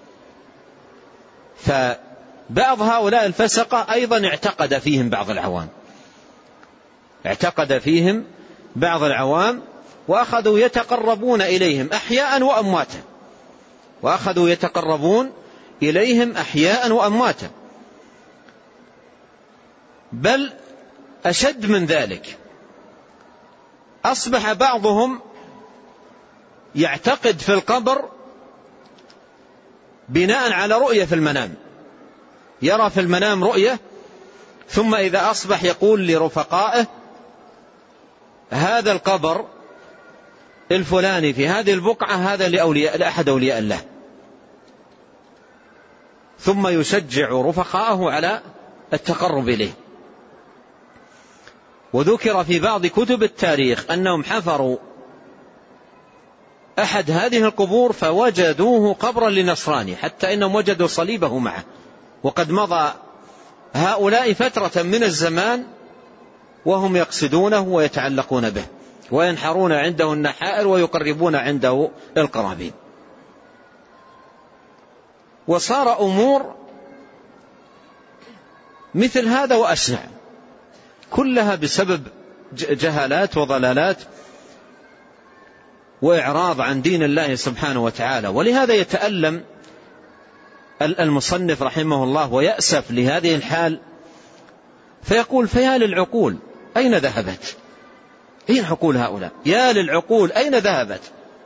فبعض هؤلاء الفسقة أيضا اعتقد فيهم بعض العوام اعتقد فيهم بعض العوام وأخذوا يتقربون إليهم أحياء وأمواتا وأخذوا يتقربون إليهم أحياء وأمواتا بل أشد من ذلك، أصبح بعضهم يعتقد في القبر بناء على رؤية في المنام، يرى في المنام رؤية، ثم إذا أصبح يقول لرفقائه: هذا القبر الفلاني في هذه البقعة هذا لأولياء لأحد أولياء الله، ثم يشجع رفقائه على التقرب إليه. وذكر في بعض كتب التاريخ أنهم حفروا أحد هذه القبور فوجدوه قبرا لنصراني، حتى إنهم وجدوا صليبه معه، وقد مضى هؤلاء فترة من الزمان وهم يقصدونه ويتعلقون به وينحرون عنده النحائر ويقربون عنده القرابين. وصار أمور مثل هذا وأشنع، كلها بسبب جهالات وضلالات وإعراض عن دين الله سبحانه وتعالى. ولهذا يتألم المصنف رحمه الله ويأسف لهذه الحال، فيقول: فيا للعقول أين ذهبت؟ أين عقول هؤلاء؟ يا للعقول أين ذهبت؟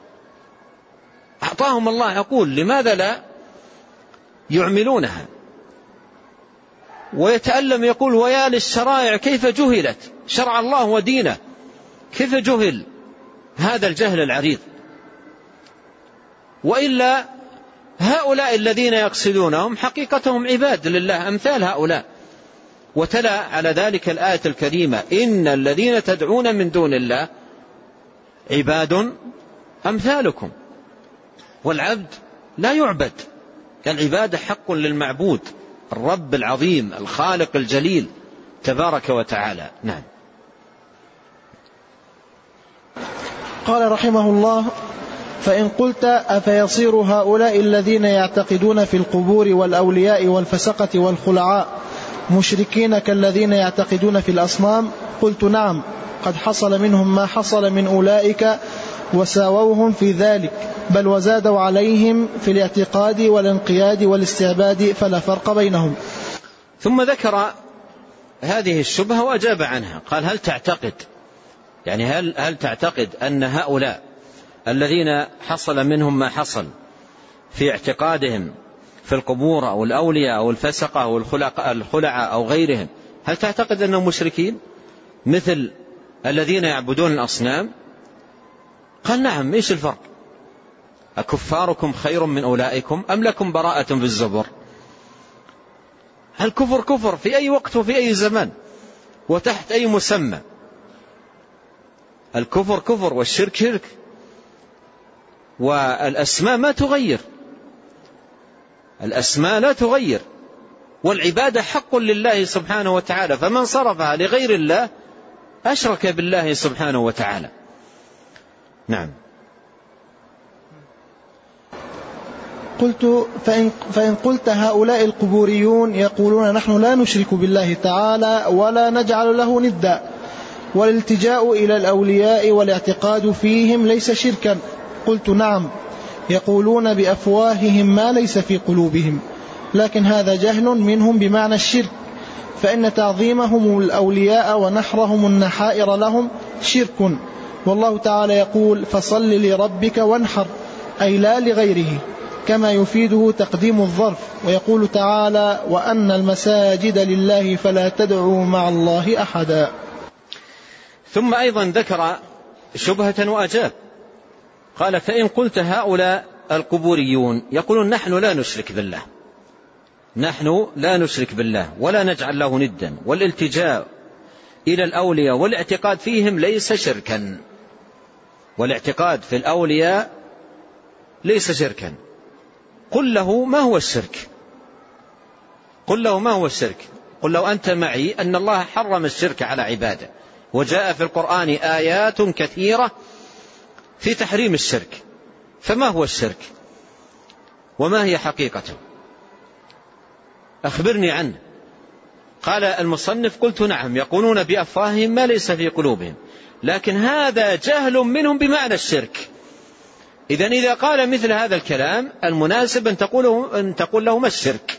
أعطاهم الله عقول، لماذا لا يعملونها؟ ويتألم يقول: ويا للشرائع كيف جهلت، شرع الله ودينه كيف جهل هذا الجهل العريض. وإلا هؤلاء الذين يقصدونهم حقيقتهم عباد لله أمثال هؤلاء، وتلا على ذلك الآية الكريمة: إن الذين تدعون من دون الله عباد أمثالكم. والعبد لا يعبد، العبادة حق للمعبود الرب العظيم الخالق الجليل تبارك وتعالى. نعم. قال رحمه الله: فإن قلت أفيصير هؤلاء الذين يعتقدون في القبور والأولياء والفسقة والخلعاء مشركين كالذين يعتقدون في الأصنام؟ قلت نعم، قد حصل منهم ما حصل من أولئك وساووهم في ذلك، بل وزادوا عليهم في الاعتقاد والانقياد والاستعباد، فلا فرق بينهم. ثم ذكر هذه الشبهة وأجاب عنها. قال: هل تعتقد يعني هل, هل تعتقد أن هؤلاء الذين حصل منهم ما حصل في اعتقادهم في القبور أو الأولياء أو الفسقة أو الخلعاء أو غيرهم، هل تعتقد أنهم مشركين مثل الذين يعبدون الأصنام؟ قال: نعم. إيش الفرق؟ أكفاركم خير من أولئكم أم لكم براءة في الزبر؟ الكفر كفر في أي وقت وفي أي زمان وتحت أي مسمى. الكفر كفر والشرك شرك، والأسماء ما تغير، الأسماء لا تغير، والعبادة حق لله سبحانه وتعالى، فمن صرفها لغير الله أشرك بالله سبحانه وتعالى. نعم. قلت: فإن, فإن قلت هؤلاء القبوريون يقولون نحن لا نشرك بالله تعالى ولا نجعل له ندا، والالتجاء إلى الأولياء والاعتقاد فيهم ليس شركا. قلت نعم، يقولون بأفواههم ما ليس في قلوبهم، لكن هذا جهل منهم بمعنى الشرك، فإن تعظيمهم الأولياء ونحرهم النحائر لهم شرك، والله تعالى يقول: فصل لربك وانحر، أي لا لغيره، كما يفيده تقديم الظرف. ويقول تعالى: وأن المساجد لله فلا تدعوا مع الله أحدا. ثم أيضا ذكر شبهة وأجاب. قال: فإن قلت هؤلاء القبوريون يقولون نحن لا نشرك بالله، نحن لا نشرك بالله ولا نجعل له ندا، والالتجاء إلى الأولياء والاعتقاد فيهم ليس شركا، والاعتقاد في الأولياء ليس شركا. قل له: ما هو الشرك؟ قل له: ما هو الشرك؟ قل له أنت معي أن الله حرم الشرك على عباده، وجاء في القرآن آيات كثيرة في تحريم الشرك، فما هو الشرك وما هي حقيقته؟ أخبرني عنه. قال المصنف: قلت نعم، يقولون بأفواههم ما ليس في قلوبهم، لكن هذا جهل منهم بمعنى الشرك. إذن إذا قال مثل هذا الكلام المناسب أن تقول, أن تقول له: ما الشرك؟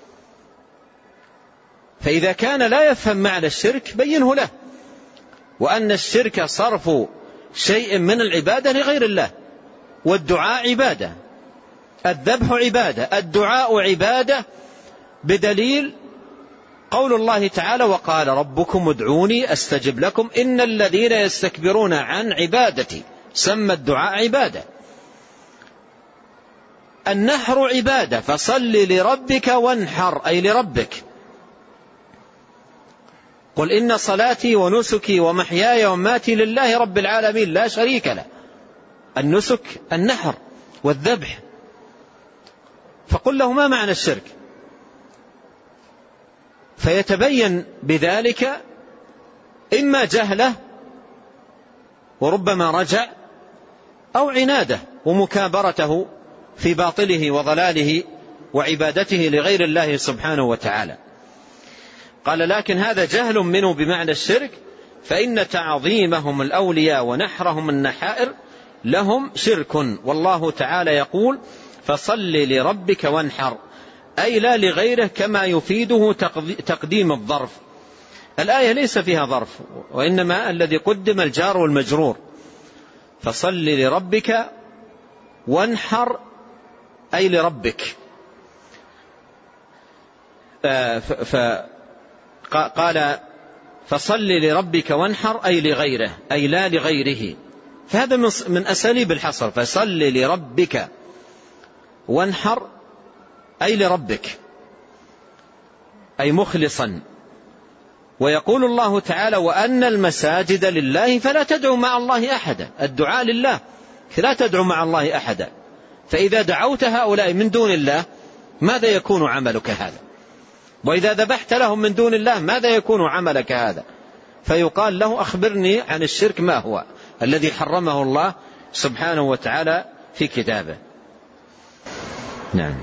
فإذا كان لا يفهم معنى الشرك بينه له، وأن الشرك صرف شيء من العبادة لغير الله، والدعاء عبادة، الذبح عبادة، الدعاء عبادة، بدليل قول الله تعالى: وقال ربكم ادعوني أستجب لكم إن الذين يستكبرون عن عبادتي. سمى الدعاء عبادة. النحر عبادة، فصل لربك وانحر، أي لربك. قل إن صلاتي ونسكي ومحياي ومماتي لله رب العالمين لا شريك له. النسك النحر والذبح. فقل له: ما معنى الشرك؟ فيتبين بذلك إما جهله وربما رجع، أو عناده ومكابرته في باطله وضلاله وعبادته لغير الله سبحانه وتعالى. قال: لكن هذا جهل منه بمعنى الشرك، فإن تعظيمهم الأولياء ونحرهم النحائر لهم شرك، والله تعالى يقول: فصل لربك وانحر، أي لا لغيره، كما يفيده تقديم الظرف. الآية ليس فيها ظرف، وإنما الذي قدم الجار والمجرور. فصل لربك وانحر، أي لربك. فقال: فصل لربك وانحر، أي لغيره، أي لا لغيره. فهذا من أساليب الحصر. فصل لربك وانحر، أي لربك، أي مخلصا ويقول الله تعالى وأن المساجد لله فلا تدعوا مع الله أحدا. الدعاء لله، لا تدعوا مع الله أحدا. فإذا دعوت هؤلاء من دون الله ماذا يكون عملك هذا؟ وإذا ذبحت لهم من دون الله ماذا يكون عملك هذا؟ فيقال له أخبرني عن الشرك ما هو الذي حرمه الله سبحانه وتعالى في كتابه. نعم.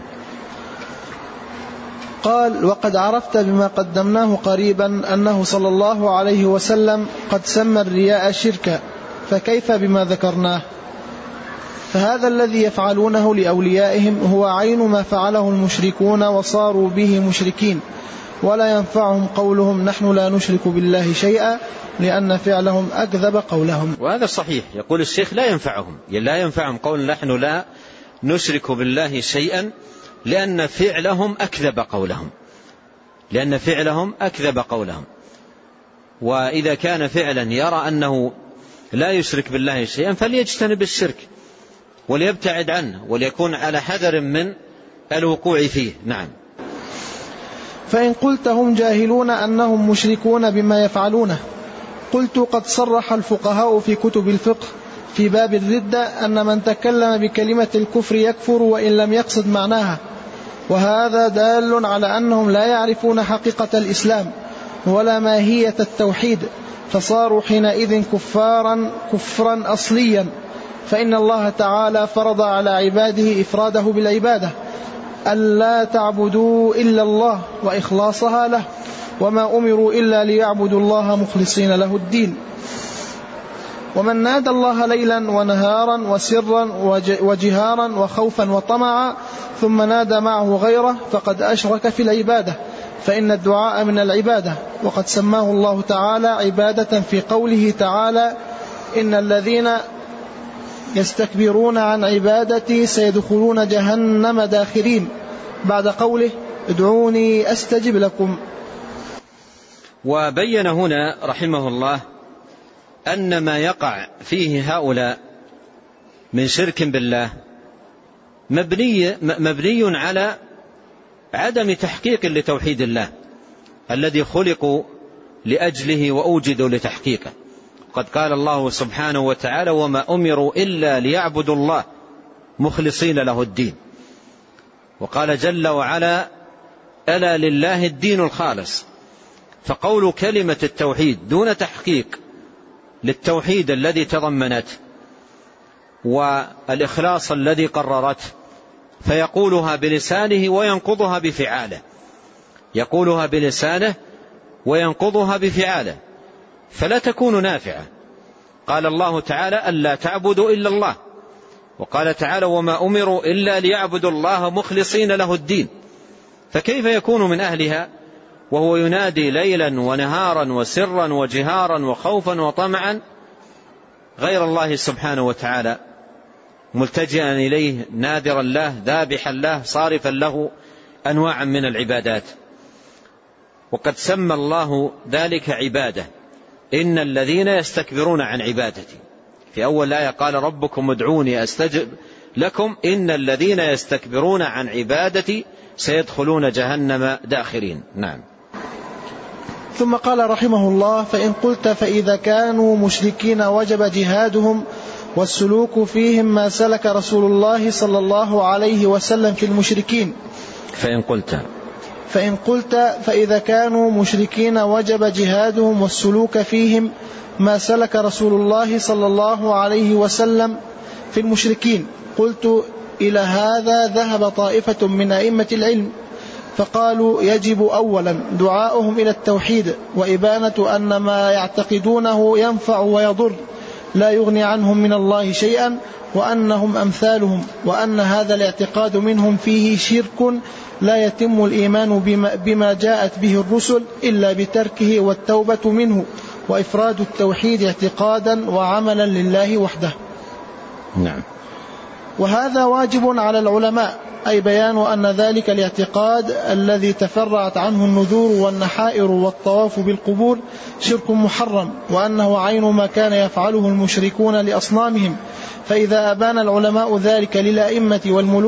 قال وقد عرفت بما قدمناه قريبا أنه صلى الله عليه وسلم قد سمى الرياء شركا، فكيف بما ذكرناه؟ فهذا الذي يفعلونه لأوليائهم هو عين ما فعله المشركون وصاروا به مشركين، ولا ينفعهم قولهم نحن لا نشرك بالله شيئا لأن فعلهم أكذب قولهم. وهذا صحيح، يقول الشيخ لا ينفعهم لا ينفعهم قول نحن لا نشرك بالله شيئا لأن فعلهم أكذب قولهم لأن فعلهم أكذب قولهم. وإذا كان فعلا يرى أنه لا يشرك بالله شيئا فليجتنب الشرك وليبتعد عنه وليكون على حذر من الوقوع فيه. نعم. فإن قلت هم جاهلون أنهم مشركون بما يفعلونه، قلت قد صرح الفقهاء في كتب الفقه في باب الردة أن من تكلم بكلمة الكفر يكفر وإن لم يقصد معناها، وهذا دال على أنهم لا يعرفون حقيقة الإسلام ولا ماهية التوحيد، فصاروا حينئذ كفارا كفرا أصليا. فإن الله تعالى فرض على عباده إفراده بالعبادة، ألا تعبدوا إلا الله وإخلاصها له، وما أمروا إلا ليعبدوا الله مخلصين له الدين. ومن نادى الله ليلا ونهارا وسرا وجهارا وخوفا وطمعا ثم نادى معه غيره فقد أشرك في العبادة، فإن الدعاء من العبادة، وقد سماه الله تعالى عبادة في قوله تعالى إن الذين يستكبرون عن عبادتي سيدخلون جهنم داخرين، بعد قوله ادعوني أستجب لكم. وبين هنا رحمه الله أن ما يقع فيه هؤلاء من شرك بالله مبني, مبني على عدم تحقيق لتوحيد الله الذي خلقوا لأجله وأوجدوا لتحقيقه. قد قال الله سبحانه وتعالى وما أمروا إلا ليعبدوا الله مخلصين له الدين. وقال جل وعلا ألا لله الدين الخالص. فقول كلمة التوحيد دون تحقيق للتوحيد الذي تضمنته والإخلاص الذي قررته، فيقولها بلسانه وينقضها بفعاله يقولها بلسانه وينقضها بفعاله فلا تكون نافعة. قال الله تعالى ألا تعبدوا إلا الله، وقال تعالى وما أمروا إلا ليعبدوا الله مخلصين له الدين، فكيف يكون من أهلها وهو ينادي ليلا ونهارا وسرا وجهارا وخوفا وطمعا غير الله سبحانه وتعالى، ملتجئا إليه ناذرا له ذابحا له صارفا له أنواعا من العبادات. وقد سمى الله ذلك عبادة إن الذين يستكبرون عن عبادتي. في أول آية قال ربكم ادعوني أستجب لكم إن الذين يستكبرون عن عبادتي سيدخلون جهنم داخرين. نعم. ثم قال رحمه الله فإن قلت فإذا كانوا مشركين وجب جهادهم والسلوك فيهم ما سلك رسول الله صلى الله عليه وسلم في المشركين. فإن قلت فإن قلت فإذا كانوا مشركين وجب جهادهم والسلوك فيهم ما سلك رسول الله صلى الله عليه وسلم في المشركين، قلت إلى هذا ذهب طائفة من أئمة العلم فقالوا يجب أولا دعاؤهم إلى التوحيد وإبانة أن ما يعتقدونه ينفع ويضر لا يغني عنهم من الله شيئا، وأنهم أمثالهم، وأن هذا الاعتقاد منهم فيه شرك لا يتم الإيمان بما, بما جاءت به الرسل إلا بتركه والتوبة منه وإفراد التوحيد اعتقادا وعملا لله وحده. نعم. وهذا واجب على العلماء، أي بيان أن ذلك الاعتقاد الذي تفرعت عنه النذور والنحائر والطواف بالقبور شرك محرم، وأنه عين ما كان يفعله المشركون لأصنامهم. فإذا أبان العلماء ذلك للأئمة والملوك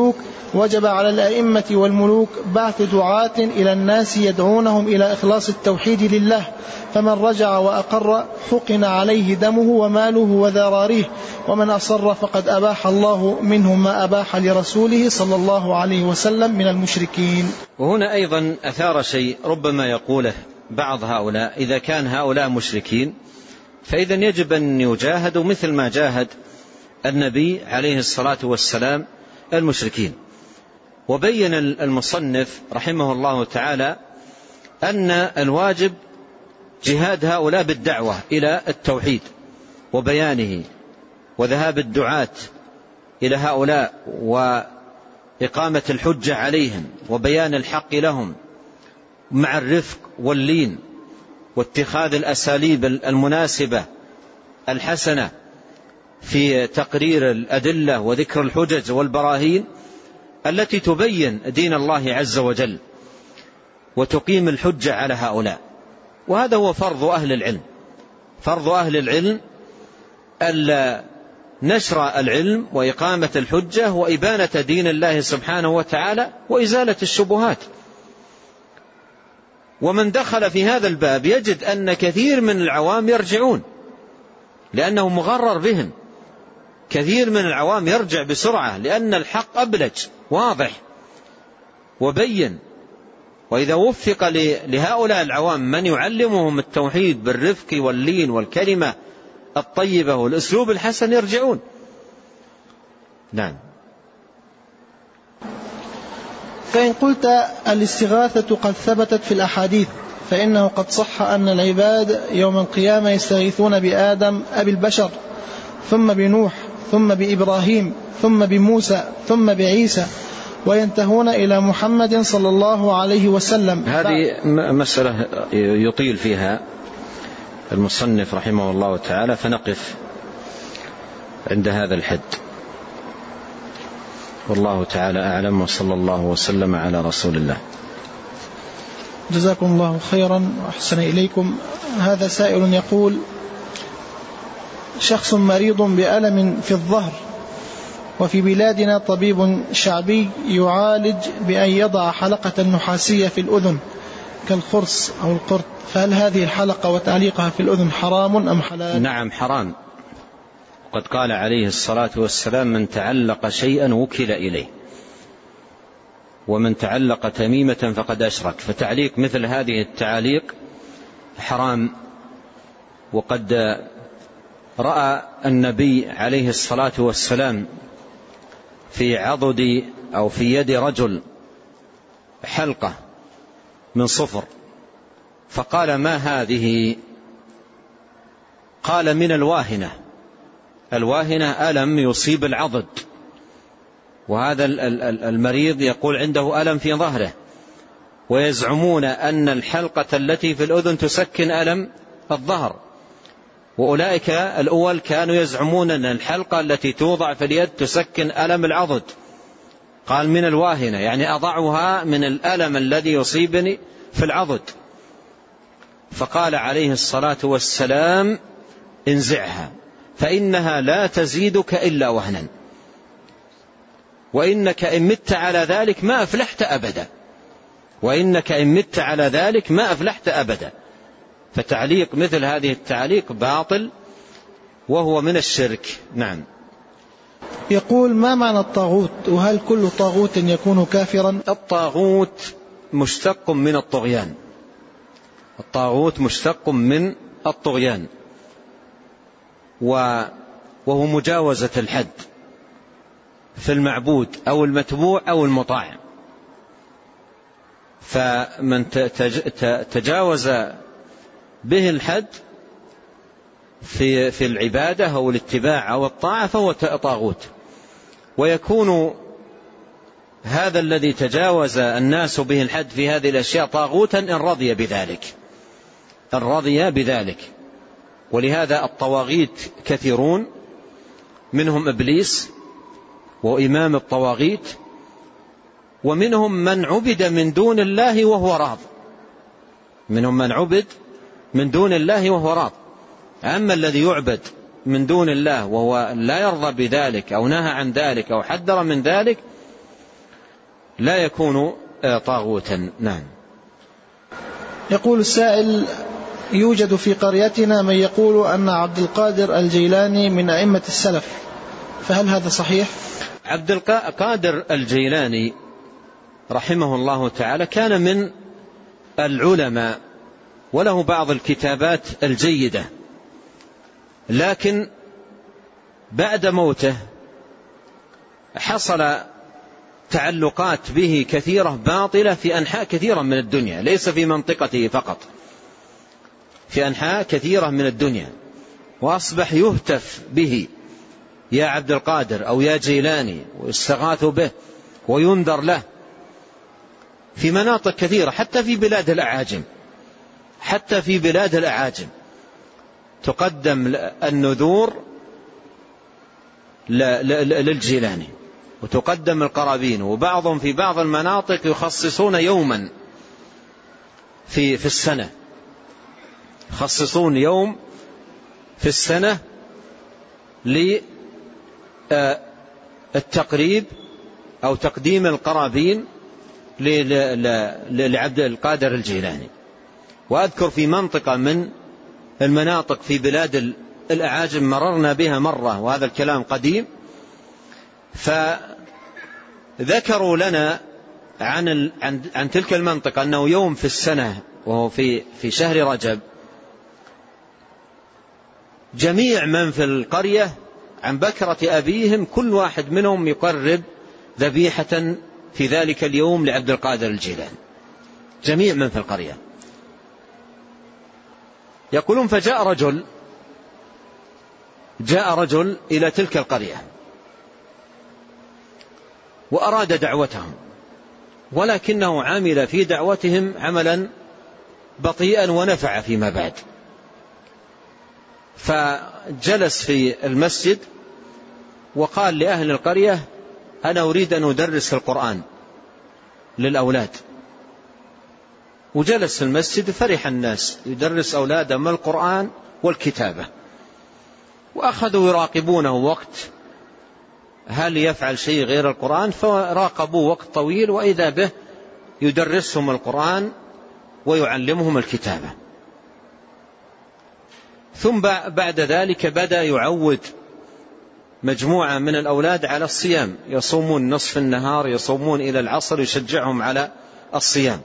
وجب على الأئمة والملوك بعث دعاة إلى الناس يدعونهم إلى إخلاص التوحيد لله، فمن رجع وأقر حقن عليه دمه وماله وذراريه، ومن أصر فقد أباح الله منه ما أباح لرسوله صلى الله عليه وسلم من المشركين. وهنا أيضا أثار شيء ربما يقوله بعض هؤلاء: إذا كان هؤلاء مشركين فإذا يجب أن يجاهدوا مثل ما جاهد النبي عليه الصلاة والسلام المشركين. وبين المصنف رحمه الله تعالى أن الواجب جهاد هؤلاء بالدعوة إلى التوحيد وبيانه، وذهاب الدعاة إلى هؤلاء وإقامة الحجة عليهم وبيان الحق لهم مع الرفق واللين واتخاذ الأساليب المناسبة الحسنة في تقرير الأدلة وذكر الحجج والبراهين التي تبين دين الله عز وجل وتقيم الحجة على هؤلاء. وهذا هو فرض أهل العلم. فرض أهل العلم ألا نشر العلم وإقامة الحجة وإبانة دين الله سبحانه وتعالى وإزالة الشبهات. ومن دخل في هذا الباب يجد أن كثير من العوام يرجعون لأنه مغرر بهم. كثير من العوام يرجع بسرعة لأن الحق أبلج واضح وبين. وإذا وفق لهؤلاء العوام من يعلمهم التوحيد بالرفق واللين والكلمة الطيبة والأسلوب الحسن يرجعون. نعم. فإن قلت الاستغاثة قد ثبتت في الأحاديث، فإنه قد صح أن العباد يوم القيامة يستغيثون بآدم أبي البشر، ثم بنوح، ثم بإبراهيم، ثم بموسى، ثم بعيسى، وينتهون إلى محمد صلى الله عليه وسلم. هذه مسألة يطيل فيها المصنف رحمه الله تعالى، فنقف عند هذا الحد. والله تعالى أعلم، وصلى الله وسلم على رسول الله. جزاكم الله خيرا وأحسن إليكم. هذا سائل يقول: شخص مريض بألم في الظهر، وفي بلادنا طبيب شعبي يعالج بأن يضع حلقة نحاسية في الأذن كالخرص أو القرط، فهل هذه الحلقة وتعليقها في الأذن حرام أم حلال؟ نعم حرام. قد قال عليه الصلاة والسلام: من تعلق شيئا وكل إليه، ومن تعلق تميمة فقد أشرك. فتعليق مثل هذه التعاليق حرام. وقد رأى النبي عليه الصلاة والسلام في عضد أو في يد رجل حلقة من صفر، فقال: ما هذه؟ قال: من الواهنة. الواهنة ألم يصيب العضد، وهذا المريض يقول عنده ألم في ظهره، ويزعمون أن الحلقة التي في الأذن تسكن ألم الظهر، وأولئك الأول كانوا يزعمون أن الحلقة التي توضع في اليد تسكن ألم العضد. قال: من الواهنة، يعني أضعها من الألم الذي يصيبني في العضد. فقال عليه الصلاة والسلام: انزعها فإنها لا تزيدك إلا وهنا، وإنك إن مت على ذلك ما أفلحت أبدا، وإنك إن مت على ذلك ما أفلحت أبدا. فتعليق مثل هذه التعليق باطل وهو من الشرك. نعم. يقول: ما معنى الطاغوت، وهل كل طاغوت يكون كافرا؟ الطاغوت مشتق من الطغيان. الطاغوت مشتق من الطغيان، وهو مجاوزة الحد في المعبود أو المتبوع أو المطاع. فمن تجاوز به الحد في في العبادة أو الاتباع أو الطاعة فهو طاغوت. ويكون هذا الذي تجاوز الناس به الحد في هذه الأشياء طاغوتا إن رضي بذلك، إن رضي بذلك. ولهذا الطواغيت كثيرون، منهم إبليس وإمام الطواغيت، ومنهم من عبد من دون الله وهو راض، منهم من عبد من دون الله وهو راض. أما الذي يعبد من دون الله وهو لا يرضى بذلك أو نهى عن ذلك أو حذر من ذلك، لا يكون طاغوتا. نعم. يقول السائل: يوجد في قريتنا من يقول أن عبد القادر الجيلاني من أئمة السلف، فهل هذا صحيح؟ عبد القادر الجيلاني رحمه الله تعالى كان من العلماء وله بعض الكتابات الجيدة، لكن بعد موته حصل تعلقات به كثيرة باطلة في أنحاء كثيرة من الدنيا، ليس في منطقته فقط، في أنحاء كثيرة من الدنيا، وأصبح يهتف به يا عبد القادر أو يا جيلاني، ويستغاث به وينذر له في مناطق كثيرة، حتى في بلاد الأعاجم، حتى في بلاد الأعاجم تقدم النذور للجيلاني وتقدم القرابين، وبعضهم في بعض المناطق يخصصون يوما في في السنة، يخصصون يوم في السنة للتقريب أو تقديم القرابين لعبد القادر الجيلاني. وأذكر في منطقة من المناطق في بلاد الأعاجم مررنا بها مرة، وهذا الكلام قديم، فذكروا لنا عن عن عن تلك المنطقة أنه يوم في السنة وهو في في شهر رجب، جميع من في القرية عن بكرة أبيهم كل واحد منهم يقرب ذبيحة في ذلك اليوم لعبد القادر الجيلاني، جميع من في القرية. يقولون فجاء رجل جاء رجل إلى تلك القرية وأراد دعوتهم، ولكنه عمل في دعوتهم عملا بطيئا ونفع فيما بعد، فجلس في المسجد وقال لأهل القرية: أنا أريد أن أدرس القرآن للأولاد. وجلس في المسجد، فرح الناس يدرس أولادهم القرآن والكتابة، وأخذوا يراقبونه وقت هل يفعل شيء غير القرآن، فراقبوا وقت طويل، وإذا به يدرسهم القرآن ويعلمهم الكتابة. ثم بعد ذلك بدأ يعود مجموعة من الأولاد على الصيام، يصومون نصف النهار، يصومون إلى العصر، يشجعهم على الصيام.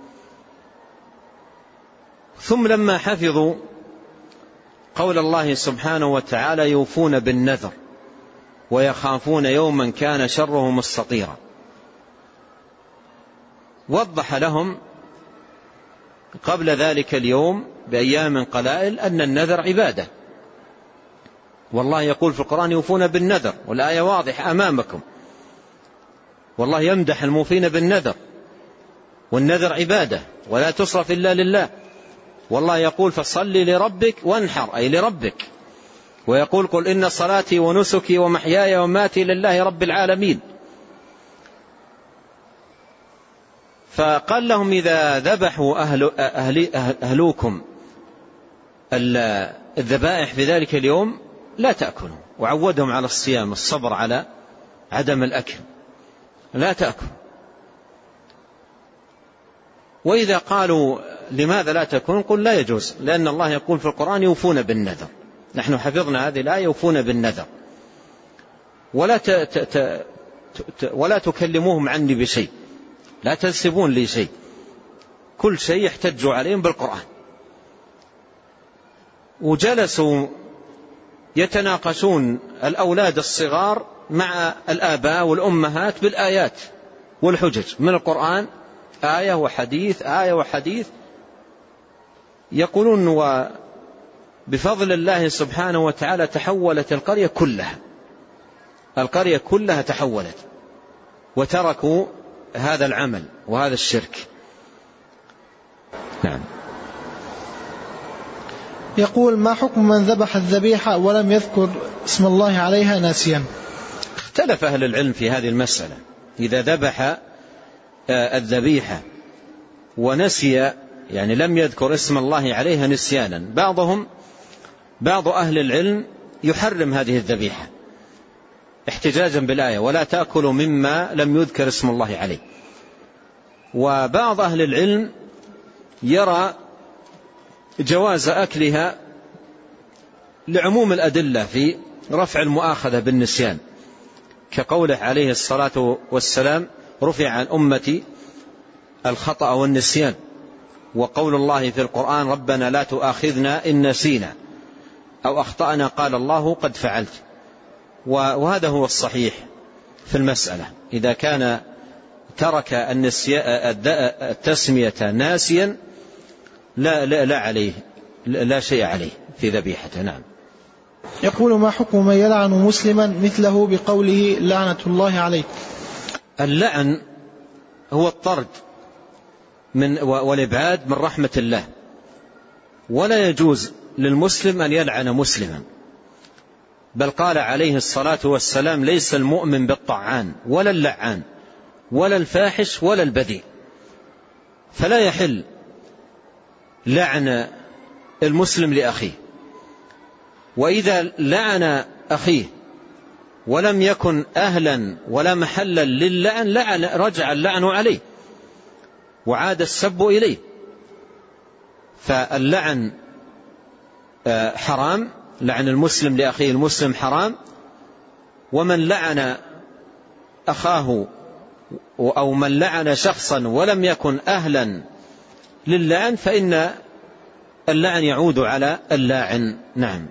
ثم لما حفظوا قول الله سبحانه وتعالى: يوفون بالنذر ويخافون يوما كان شره مستطيرا، وضح لهم قبل ذلك اليوم بأيام قلائل أن النذر عبادة، والله يقول في القرآن: يوفون بالنذر، والآية واضحة أمامكم، والله يمدح الموفين بالنذر، والنذر عبادة ولا تصرف إلا لله، والله يقول: فصل لربك وانحر، أي لربك، ويقول: قل إن صلاتي ونسكي ومحياي ومماتي لله رب العالمين. فقال لهم: إذا ذبحوا أهل أهل أهلوكم الذبائح في ذلك اليوم لا تأكلوا، وعودهم على الصيام، الصبر على عدم الأكل، لا تأكل. وإذا قالوا: لماذا لا تأكلون؟ قل: لا يجوز، لأن الله يقول في القرآن: يوفون بالنذر. نحن حفظنا هذه الآية: يوفون بالنذر، ولا ت... ت... ت... ت... ولا تكلموهم عني بشيء، لا تنسبون لي شيء، كل شيء يحتج عليهم بالقرآن. وجلسوا يتناقشون الأولاد الصغار مع الآباء والأمهات بالآيات والحجج من القرآن، آية وحديث، آية وحديث. يقولون: وبفضل الله سبحانه وتعالى تحولت القرية كلها، القرية كلها تحولت، وتركوا هذا العمل وهذا الشرك. نعم. يقول: ما حكم من ذبح الذبيحة ولم يذكر اسم الله عليها ناسيا؟ اختلف أهل العلم في هذه المسألة، إذا ذبح الذبيحة ونسي، يعني لم يذكر اسم الله عليها نسيانا، بعضهم بعض أهل العلم يحرم هذه الذبيحة احتجاجا بالآية: ولا تأكلوا مما لم يذكر اسم الله عليه. وبعض أهل العلم يرى جواز أكلها لعموم الأدلة في رفع المؤاخذة بالنسيان، كقوله عليه الصلاة والسلام: رفع عن أمتي الخطأ والنسيان، وقول الله في القرآن: ربنا لا تؤاخذنا إن نسينا أو أخطأنا قال الله قد فعلت. وهذا هو الصحيح في المسألة، إذا كان ترك التسمية ناسيا لا, لا, لا عليه لا شيء عليه في ذبيحته. نعم. يقول: ما حكم من يلعن مسلما مثله بقوله لعنة الله عليه؟ اللعن هو الطرد من والإبعاد من رحمة الله، ولا يجوز للمسلم أن يلعن مسلما، بل قال عليه الصلاة والسلام: ليس المؤمن بالطعان ولا اللعان ولا الفاحش ولا البذيء. فلا يحل لعن المسلم لأخيه، وإذا لعن أخيه ولم يكن أهلا ولا محلا للعن لعن رجع اللعن عليه وعاد السب إليه. فاللعن حرام، لعن المسلم لأخيه المسلم حرام، ومن لعن أخاه أو من لعن شخصا ولم يكن أهلا للعن فإن اللعن يعود على اللاعن. نعم.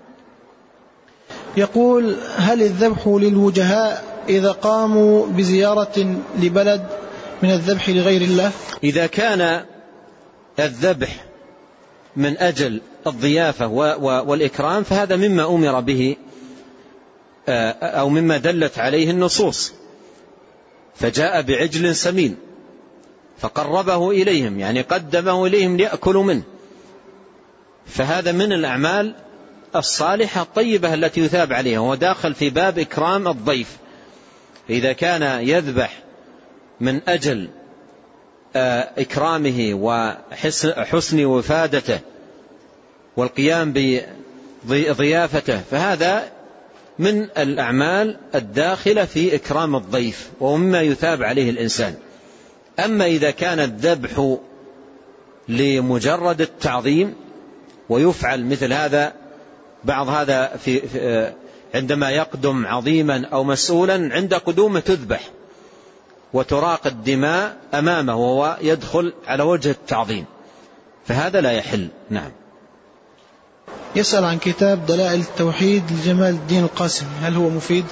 يقول: هل الذبح للوجهاء إذا قاموا بزيارة لبلد من الذبح لغير الله؟ إذا كان الذبح من أجل الضيافة والإكرام فهذا مما أمر به أو مما دلت عليه النصوص، فجاء بعجل سمين فقربه إليهم، يعني قدمه إليهم ليأكلوا منه، فهذا من الأعمال الصالحة الطيبة التي يثاب عليها، وداخل في باب إكرام الضيف. إذا كان يذبح من أجل إكرامه وحسن وفادته والقيام بضيافته فهذا من الأعمال الداخلة في إكرام الضيف ومما يثاب عليه الإنسان. أما إذا كان الذبح لمجرد التعظيم ويفعل مثل هذا بعض هذا في عندما يقدم عظيما أو مسؤولا عند قدومه تذبح وتراق الدماء أمامه وهو يدخل على وجه التعظيم، فهذا لا يحل. نعم. يسأل عن كتاب دلائل التوحيد لجمال الدين القاسمي، هل هو مفيد؟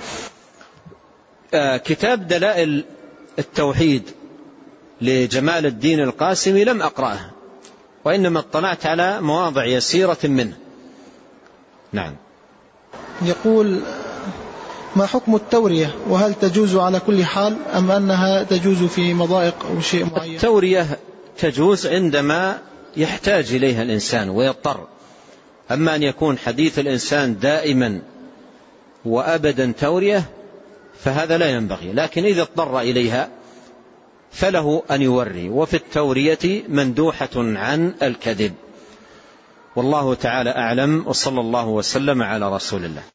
آه كتاب دلائل التوحيد لجمال الدين القاسمي لم أقرأه، وإنما اطلعت على مواضع يسيرة منه. نعم. يقول: ما حكم التورية، وهل تجوز على كل حال أم أنها تجوز في مضائق أو شيء معين؟ التورية تجوز عندما يحتاج إليها الإنسان ويضطر، أما أن يكون حديث الإنسان دائما وأبدا تورية فهذا لا ينبغي، لكن إذا اضطر إليها فله أن يوري، وفي التورية مندوحة عن الكذب. والله تعالى أعلم، وصلى الله وسلم على رسول الله.